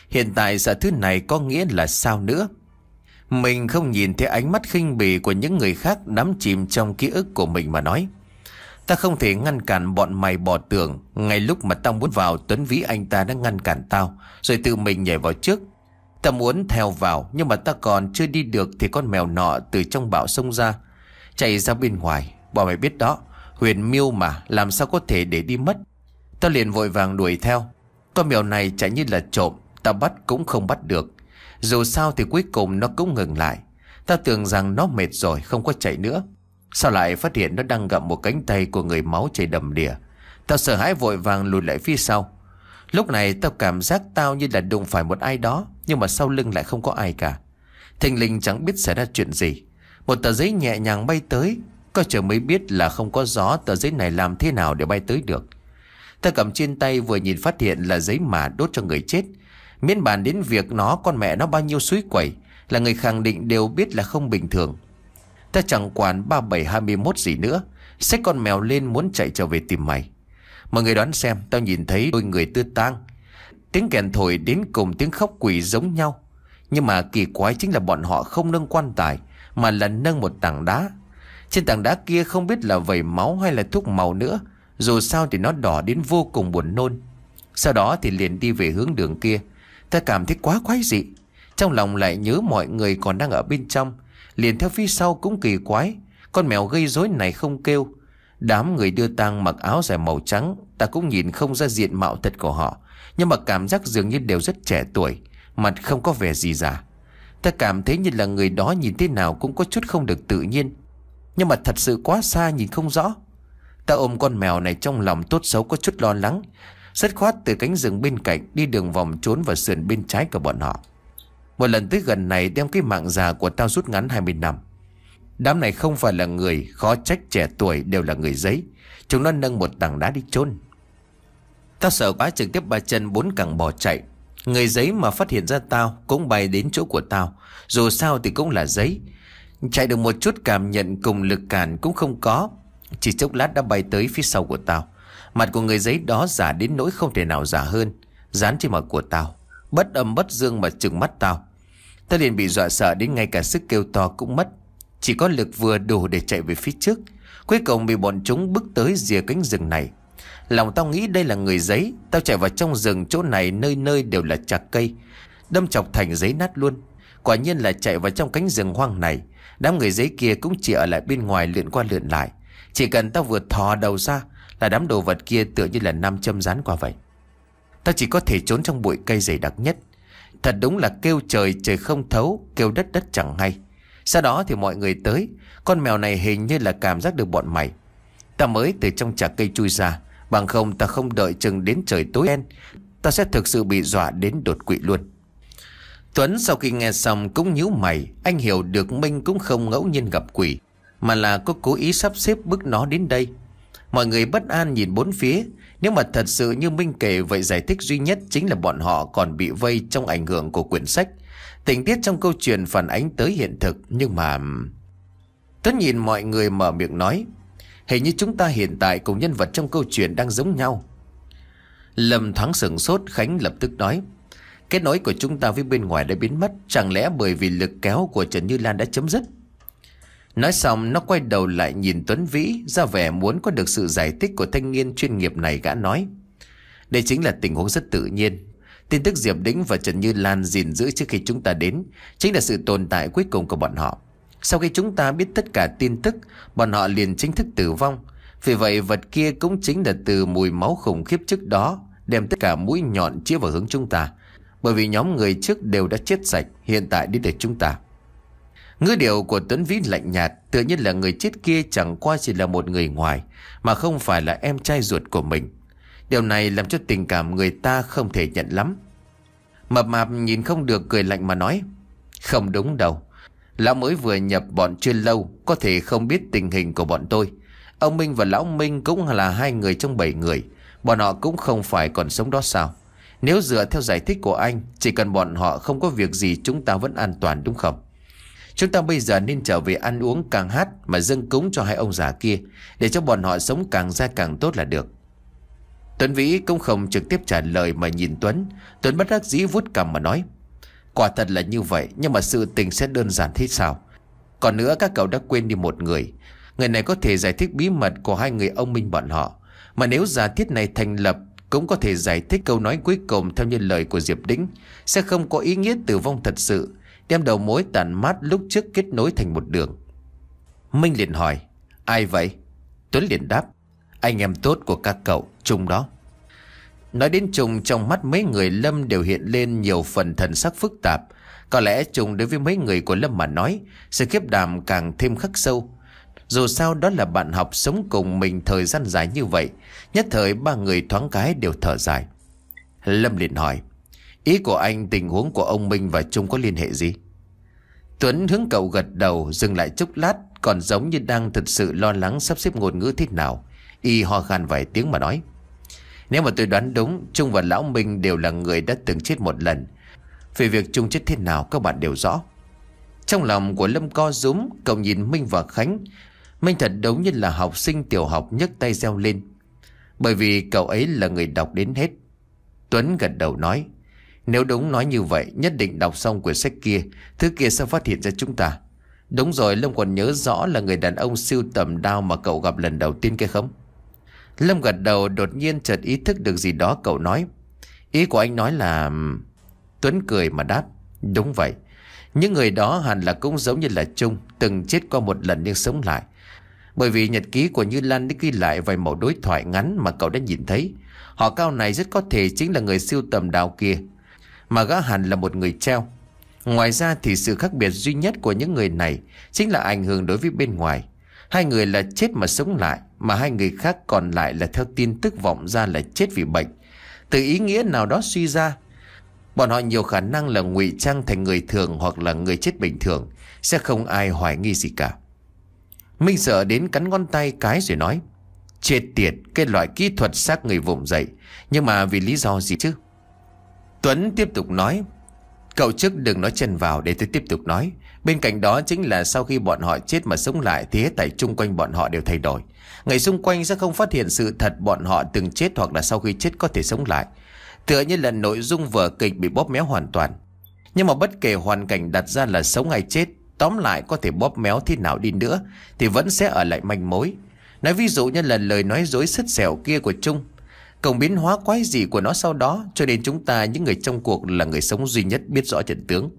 Hiện tại giờ thứ này có nghĩa là sao nữa? Mình không nhìn thấy ánh mắt khinh bỉ của những người khác đắm chìm trong ký ức của mình mà nói. Ta không thể ngăn cản bọn mày bỏ tường. Ngay lúc mà tao muốn vào, Tuấn Vĩ anh ta đã ngăn cản tao, rồi tự mình nhảy vào trước. Ta muốn theo vào, nhưng mà ta còn chưa đi được thì con mèo nọ từ trong bão xông ra, chạy ra bên ngoài. Bọn mày biết đó, huyền miêu mà, làm sao có thể để đi mất. Tao liền vội vàng đuổi theo. Con mèo này chạy như là trộm, ta bắt cũng không bắt được. Dù sao thì cuối cùng nó cũng ngừng lại. Ta tưởng rằng nó mệt rồi không có chạy nữa, sao lại phát hiện nó đang gặm một cánh tay của người máu chảy đầm đìa. Tao sợ hãi vội vàng lùi lại phía sau. Lúc này tao cảm giác tao như là đụng phải một ai đó, nhưng mà sau lưng lại không có ai cả. Thình lình chẳng biết xảy ra chuyện gì, một tờ giấy nhẹ nhàng bay tới. Coi trời mới biết là không có gió, tờ giấy này làm thế nào để bay tới được. Ta cầm trên tay vừa nhìn phát hiện là giấy mà đốt cho người chết. Miễn bàn đến việc nó con mẹ nó bao nhiêu suối quẩy, là người khẳng định đều biết là không bình thường. Ta chẳng quản ba bảy hai mươi mốt gì nữa, xách con mèo lên muốn chạy trở về tìm mày. Mọi người đoán xem, tao nhìn thấy đôi người tư tang. Tiếng kèn thổi đến cùng tiếng khóc quỷ giống nhau. Nhưng mà kỳ quái chính là bọn họ không nâng quan tài, mà là nâng một tảng đá. Trên tảng đá kia không biết là vẩy máu hay là thuốc màu nữa. Dù sao thì nó đỏ đến vô cùng buồn nôn. Sau đó thì liền đi về hướng đường kia. Ta cảm thấy quá quái dị, trong lòng lại nhớ mọi người còn đang ở bên trong, liền theo phía sau cũng kỳ quái. Con mèo gây rối này không kêu. Đám người đưa tang mặc áo dài màu trắng, ta cũng nhìn không ra diện mạo thật của họ, nhưng mà cảm giác dường như đều rất trẻ tuổi, mặt không có vẻ gì già. Ta cảm thấy như là người đó nhìn thế nào cũng có chút không được tự nhiên, nhưng mà thật sự quá xa nhìn không rõ. Ta ôm con mèo này trong lòng tốt xấu có chút lo lắng, dứt khoát từ cánh rừng bên cạnh đi đường vòng trốn vào sườn bên trái của bọn họ. Một lần tới gần này đem cái mạng già của tao rút ngắn hai mươi năm. Đám này không phải là người, khó trách trẻ tuổi đều là người giấy. Chúng nó nâng một tảng đá đi chôn. Tao sợ quá trực tiếp ba chân bốn cẳng bỏ chạy. Người giấy mà phát hiện ra tao cũng bay đến chỗ của tao. Dù sao thì cũng là giấy. Chạy được một chút cảm nhận cùng lực cản cũng không có. Chỉ chốc lát đã bay tới phía sau của tao. Mặt của người giấy đó giả đến nỗi không thể nào giả hơn, dán trên mặt của tao, bất âm bất dương mà trừng mắt tao. Ta liền bị dọa sợ đến ngay cả sức kêu to cũng mất. Chỉ có lực vừa đủ để chạy về phía trước. Cuối cùng bị bọn chúng bước tới rìa cánh rừng này. Lòng tao nghĩ đây là người giấy. Tao chạy vào trong rừng, chỗ này nơi nơi đều là chạc cây, đâm chọc thành giấy nát luôn. Quả nhiên là chạy vào trong cánh rừng hoang này. Đám người giấy kia cũng chỉ ở lại bên ngoài lượn qua lượn lại. Chỉ cần tao vừa thò đầu ra là đám đồ vật kia tựa như là nam châm dán qua vậy. Tao chỉ có thể trốn trong bụi cây dày đặc nhất. Thật đúng là kêu trời trời không thấu, kêu đất đất chẳng hay. Sau đó thì mọi người tới. Con mèo này hình như là cảm giác được bọn mày. Ta mới từ trong chạc cây chui ra, bằng không ta không đợi chừng đến trời tối đen, ta sẽ thực sự bị dọa đến đột quỵ luôn. Tuấn sau khi nghe xong cũng nhíu mày. Anh hiểu được Minh cũng không ngẫu nhiên gặp quỷ, mà là có cố ý sắp xếp bức nó đến đây. Mọi người bất an nhìn bốn phía. Nếu mà thật sự như Minh kể, vậy giải thích duy nhất chính là bọn họ còn bị vây trong ảnh hưởng của quyển sách. Tình tiết trong câu chuyện phản ánh tới hiện thực. Nhưng mà Tuấn nhìn mọi người mở miệng nói, hình như chúng ta hiện tại cùng nhân vật trong câu chuyện đang giống nhau. Lâm thoáng sửng sốt. Khánh lập tức nói, kết nối của chúng ta với bên ngoài đã biến mất. Chẳng lẽ bởi vì lực kéo của Trần Như Lan đã chấm dứt? Nói xong nó quay đầu lại nhìn Tuấn Vĩ, ra vẻ muốn có được sự giải thích của thanh niên chuyên nghiệp này. Gã nói, đây chính là tình huống rất tự nhiên. Tin tức Diệp Đĩnh và Trần Như Lan gìn giữ trước khi chúng ta đến chính là sự tồn tại cuối cùng của bọn họ. Sau khi chúng ta biết tất cả tin tức, bọn họ liền chính thức tử vong. Vì vậy vật kia cũng chính là từ mùi máu khủng khiếp trước đó đem tất cả mũi nhọn chĩa vào hướng chúng ta. Bởi vì nhóm người trước đều đã chết sạch, hiện tại đến được chúng ta. Ngữ điệu của Tuấn Vĩ lạnh nhạt, tựa như là người chết kia chẳng qua chỉ là một người ngoài, mà không phải là em trai ruột của mình. Điều này làm cho tình cảm người ta không thể nhận lắm. Mập mạp nhìn không được cười lạnh mà nói, không đúng đâu. Lão mới vừa nhập bọn chưa lâu, có thể không biết tình hình của bọn tôi. Ông Minh và Lão Minh cũng là hai người trong bảy người. Bọn họ cũng không phải còn sống đó sao? Nếu dựa theo giải thích của anh, chỉ cần bọn họ không có việc gì chúng ta vẫn an toàn đúng không? Chúng ta bây giờ nên trở về ăn uống càng hát mà dâng cúng cho hai ông già kia, để cho bọn họ sống càng ra càng tốt là được. Tuấn Vĩ cũng không trực tiếp trả lời mà nhìn Tuấn. Tuấn bất đắc dĩ vuốt cằm mà nói: Quả thật là như vậy, nhưng mà sự tình sẽ đơn giản thế sao? Còn nữa, các cậu đã quên đi một người. Người này có thể giải thích bí mật của hai người ông Minh bọn họ. Mà nếu giả thiết này thành lập, cũng có thể giải thích câu nói cuối cùng theo như lời của Diệp Đĩnh. Sẽ không có ý nghĩa tử vong thật sự, đem đầu mối tàn mát lúc trước kết nối thành một đường. Minh liền hỏi: Ai vậy? Tuấn liền đáp: Anh em tốt của các cậu, Trung đó. Nói đến Trung, trong mắt mấy người Lâm đều hiện lên nhiều phần thần sắc phức tạp. Có lẽ Trung đối với mấy người của Lâm mà nói, sự khiếp đảm càng thêm khắc sâu. Dù sao đó là bạn học sống cùng mình thời gian dài như vậy. Nhất thời ba người thoáng cái đều thở dài. Lâm liền hỏi: Ý của anh, tình huống của ông Minh và Trung có liên hệ gì? Tuấn hướng cậu gật đầu, dừng lại chốc lát, còn giống như đang thật sự lo lắng sắp xếp ngôn ngữ thế nào. Y ho khan vài tiếng mà nói: Nếu mà tôi đoán đúng, Trung và Lão Minh đều là người đã từng chết một lần. Về việc Trung chết thế nào các bạn đều rõ. Trong lòng của Lâm co rúm, cậu nhìn Minh và Khánh. Minh thật đúng như là học sinh tiểu học nhấc tay reo lên, bởi vì cậu ấy là người đọc đến hết. Tuấn gật đầu nói: Nếu đúng nói như vậy, nhất định đọc xong quyển sách kia, thứ kia sẽ phát hiện ra chúng ta. Đúng rồi, Lâm còn nhớ rõ là người đàn ông sưu tầm đao mà cậu gặp lần đầu tiên kia không? Lâm gật đầu, đột nhiên chợt ý thức được gì đó, cậu nói: Ý của anh nói là... Tuấn cười mà đáp: Đúng vậy. Những người đó hẳn là cũng giống như là Trung, từng chết qua một lần nhưng sống lại. Bởi vì nhật ký của Như Lan đã ghi lại vài mẩu đối thoại ngắn mà cậu đã nhìn thấy. Họ Cao này rất có thể chính là người sưu tầm đao kia, mà gã hẳn là một người treo. Ngoài ra thì sự khác biệt duy nhất của những người này chính là ảnh hưởng đối với bên ngoài. Hai người là chết mà sống lại, mà hai người khác còn lại là theo tin tức vọng ra là chết vì bệnh. Từ ý nghĩa nào đó suy ra, bọn họ nhiều khả năng là ngụy trang thành người thường hoặc là người chết bình thường, sẽ không ai hoài nghi gì cả. Minh sợ đến cắn ngón tay cái rồi nói: Chết tiệt, cái loại kỹ thuật xác người vùng dậy, nhưng mà vì lý do gì chứ? Tuấn tiếp tục nói: Cậu trước đừng nói chân vào để tôi tiếp tục nói. Bên cạnh đó chính là sau khi bọn họ chết mà sống lại thì hết thảy chung quanh bọn họ đều thay đổi. Người xung quanh sẽ không phát hiện sự thật bọn họ từng chết hoặc là sau khi chết có thể sống lại. Tựa như là nội dung vở kịch bị bóp méo hoàn toàn. Nhưng mà bất kể hoàn cảnh đặt ra là sống hay chết, tóm lại có thể bóp méo thế nào đi nữa thì vẫn sẽ ở lại manh mối. Nói ví dụ như là lời nói dối sứt sẹo kia của Trung, cộng biến hóa quái dị của nó sau đó, cho nên chúng ta những người trong cuộc là người sống duy nhất biết rõ trận tướng.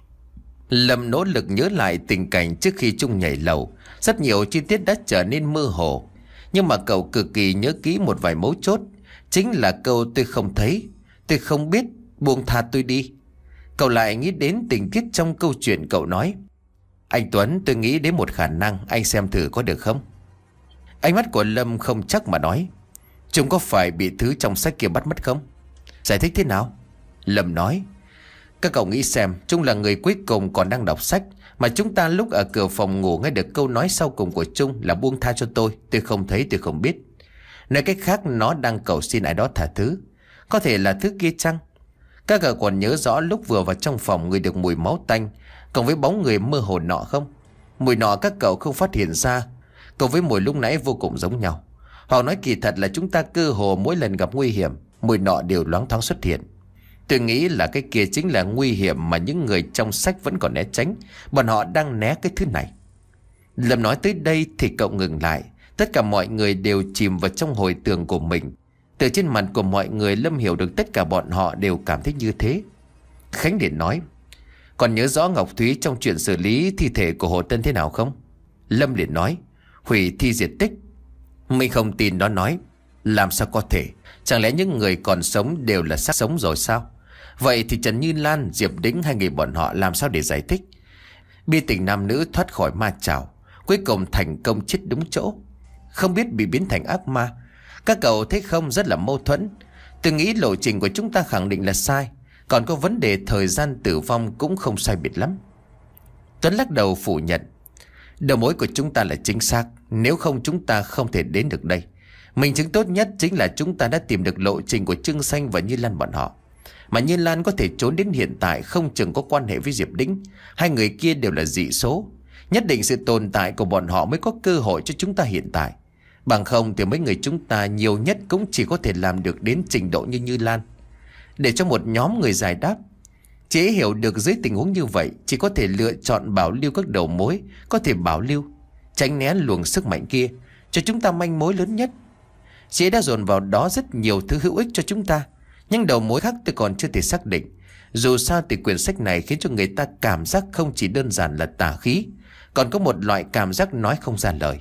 Lâm nỗ lực nhớ lại tình cảnh trước khi Trung nhảy lầu. Rất nhiều chi tiết đã trở nên mơ hồ, nhưng mà cậu cực kỳ nhớ kỹ một vài mấu chốt. Chính là câu tôi không thấy, tôi không biết, buông tha tôi đi. Cậu lại nghĩ đến tình tiết trong câu chuyện cậu nói: Anh Tuấn, tôi nghĩ đến một khả năng, anh xem thử có được không? Ánh mắt của Lâm không chắc mà nói: Chúng có phải bị thứ trong sách kia bắt mất không? Giải thích thế nào? Lâm nói: Các cậu nghĩ xem, Trung là người cuối cùng còn đang đọc sách, mà chúng ta lúc ở cửa phòng ngủ nghe được câu nói sau cùng của Trung là buông tha cho tôi, tôi không thấy, tôi không biết. Nói cách khác, nó đang cầu xin ai đó tha thứ. Có thể là thứ kia chăng? Các cậu còn nhớ rõ lúc vừa vào trong phòng người được mùi máu tanh cộng với bóng người mơ hồ nọ không? Mùi nọ các cậu không phát hiện ra, cộng với mùi lúc nãy vô cùng giống nhau. Họ nói kỳ thật là chúng ta cơ hồ mỗi lần gặp nguy hiểm, mùi nọ đều loáng thoáng xuất hiện. Tôi nghĩ là cái kia chính là nguy hiểm mà những người trong sách vẫn còn né tránh. Bọn họ đang né cái thứ này. Lâm nói tới đây thì cậu ngừng lại. Tất cả mọi người đều chìm vào trong hồi tưởng của mình. Từ trên mặt của mọi người, Lâm hiểu được tất cả bọn họ đều cảm thấy như thế. Khánh liền nói: Còn nhớ rõ Ngọc Thúy trong chuyện xử lý thi thể của Hồ Tân thế nào không? Lâm liền nói: Hủy thi diệt tích. Mình không tin, nó nói: Làm sao có thể? Chẳng lẽ những người còn sống đều là xác sống rồi sao? Vậy thì Trần Như Lan, Diệp Đĩnh hai người bọn họ làm sao để giải thích? Bi tình nam nữ thoát khỏi ma chảo, cuối cùng thành công chết đúng chỗ, không biết bị biến thành ác ma. Các cậu thấy không, rất là mâu thuẫn. Tôi nghĩ lộ trình của chúng ta khẳng định là sai, còn có vấn đề thời gian tử vong cũng không sai biệt lắm. Tuấn lắc đầu phủ nhận: Đầu mối của chúng ta là chính xác, nếu không chúng ta không thể đến được đây. Minh chứng tốt nhất chính là chúng ta đã tìm được lộ trình của Trương Xanh và Như Lan bọn họ. Mà Như Lan có thể trốn đến hiện tại không chừng có quan hệ với Diệp Đĩnh. Hai người kia đều là dị số. Nhất định sự tồn tại của bọn họ mới có cơ hội cho chúng ta hiện tại. Bằng không thì mấy người chúng ta nhiều nhất cũng chỉ có thể làm được đến trình độ như Như Lan. Để cho một nhóm người giải đáp. Chị ấy hiểu được dưới tình huống như vậy, chỉ có thể lựa chọn bảo lưu các đầu mối có thể bảo lưu, tránh né luồng sức mạnh kia, cho chúng ta manh mối lớn nhất. Chị ấy đã dồn vào đó rất nhiều thứ hữu ích cho chúng ta, nhưng đầu mối khác tôi còn chưa thể xác định. Dù sao thì quyển sách này khiến cho người ta cảm giác không chỉ đơn giản là tà khí, còn có một loại cảm giác nói không ra lời.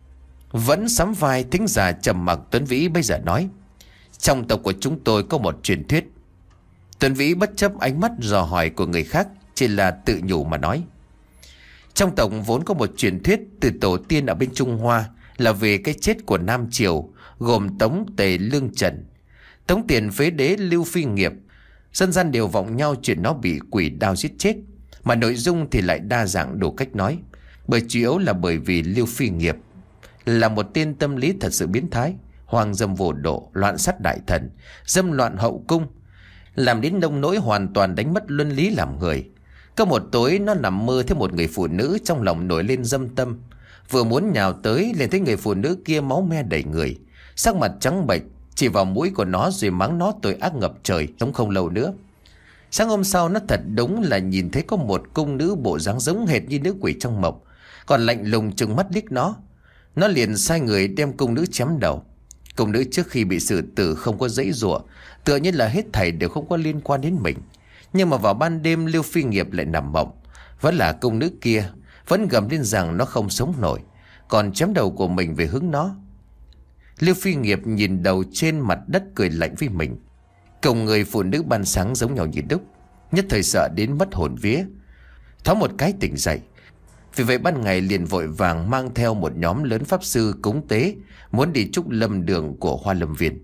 Vẫn sắm vai thính giả trầm mặc, Tuấn Vĩ bây giờ nói: trong tộc của chúng tôi có một truyền thuyết. Tuấn Vĩ bất chấp ánh mắt dò hỏi của người khác, chỉ là tự nhủ mà nói: trong tộc vốn có một truyền thuyết từ tổ tiên ở bên Trung Hoa, là về cái chết của Nam Triều, gồm Tống, Tề, Lương, Trần. Tống Tiền phế đế Lưu Phi Nghiệp, dân gian đều vọng nhau chuyện nó bị quỷ đao giết chết, mà nội dung thì lại đa dạng đủ cách nói. Bởi chủ yếu là bởi vì Lưu Phi Nghiệp là một tên tâm lý thật sự biến thái, hoang dâm vô độ, loạn sát đại thần, dâm loạn hậu cung, làm đến nông nỗi hoàn toàn đánh mất luân lý làm người. Có một tối nó nằm mơ thấy một người phụ nữ, trong lòng nổi lên dâm tâm, vừa muốn nhào tới liền thấy người phụ nữ kia máu me đầy người, sắc mặt trắng bệch, chỉ vào mũi của nó rồi mắng nó tội ác ngập trời. Sống không lâu nữa, sáng hôm sau nó thật đúng là nhìn thấy có một cung nữ bộ dáng giống hệt như nữ quỷ trong mộng, còn lạnh lùng trừng mắt liếc nó. Nó liền sai người đem cung nữ chém đầu. Cung nữ trước khi bị xử tử không có giãy giụa, tựa như là hết thảy đều không có liên quan đến mình. Nhưng mà vào ban đêm Lưu Phi Nghiệp lại nằm mộng, vẫn là cung nữ kia, vẫn gầm lên rằng nó không sống nổi, còn chém đầu của mình về hướng nó. Lưu Phi Nghiệp nhìn đầu trên mặt đất cười lạnh với mình. Cùng người phụ nữ ban sáng giống nhau như đúc, nhất thời sợ đến mất hồn vía, thoáng một cái tỉnh dậy. Vì vậy ban ngày liền vội vàng mang theo một nhóm lớn pháp sư cúng tế, muốn đi trúc lâm đường của Hoa Lâm Viên.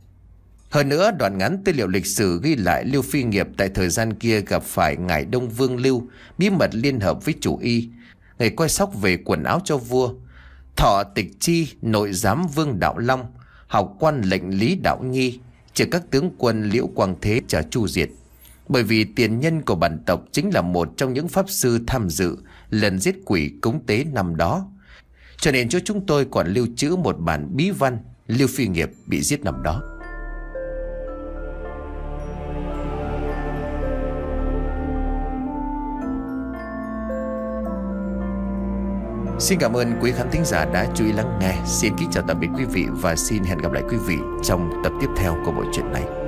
Hơn nữa, đoạn ngắn tư liệu lịch sử ghi lại Lưu Phi Nghiệp tại thời gian kia gặp phải ngài Đông Vương Lưu, bí mật liên hợp với chủ y, người coi sóc về quần áo cho vua, Thọ Tịch Chi, nội giám Vương Đạo Long, học quan lệnh Lý Đạo Nghi, trừ các tướng quân Liễu Quang Thế chờ chu diệt. Bởi vì tiền nhân của bản tộc chính là một trong những pháp sư tham dự lần giết quỷ cúng tế năm đó, cho nên cho chúng tôi còn lưu trữ một bản bí văn Lưu Phi Nghiệp bị giết năm đó. Xin cảm ơn quý khán thính giả đã chú ý lắng nghe. Xin kính chào tạm biệt quý vị và xin hẹn gặp lại quý vị trong tập tiếp theo của bộ truyện này.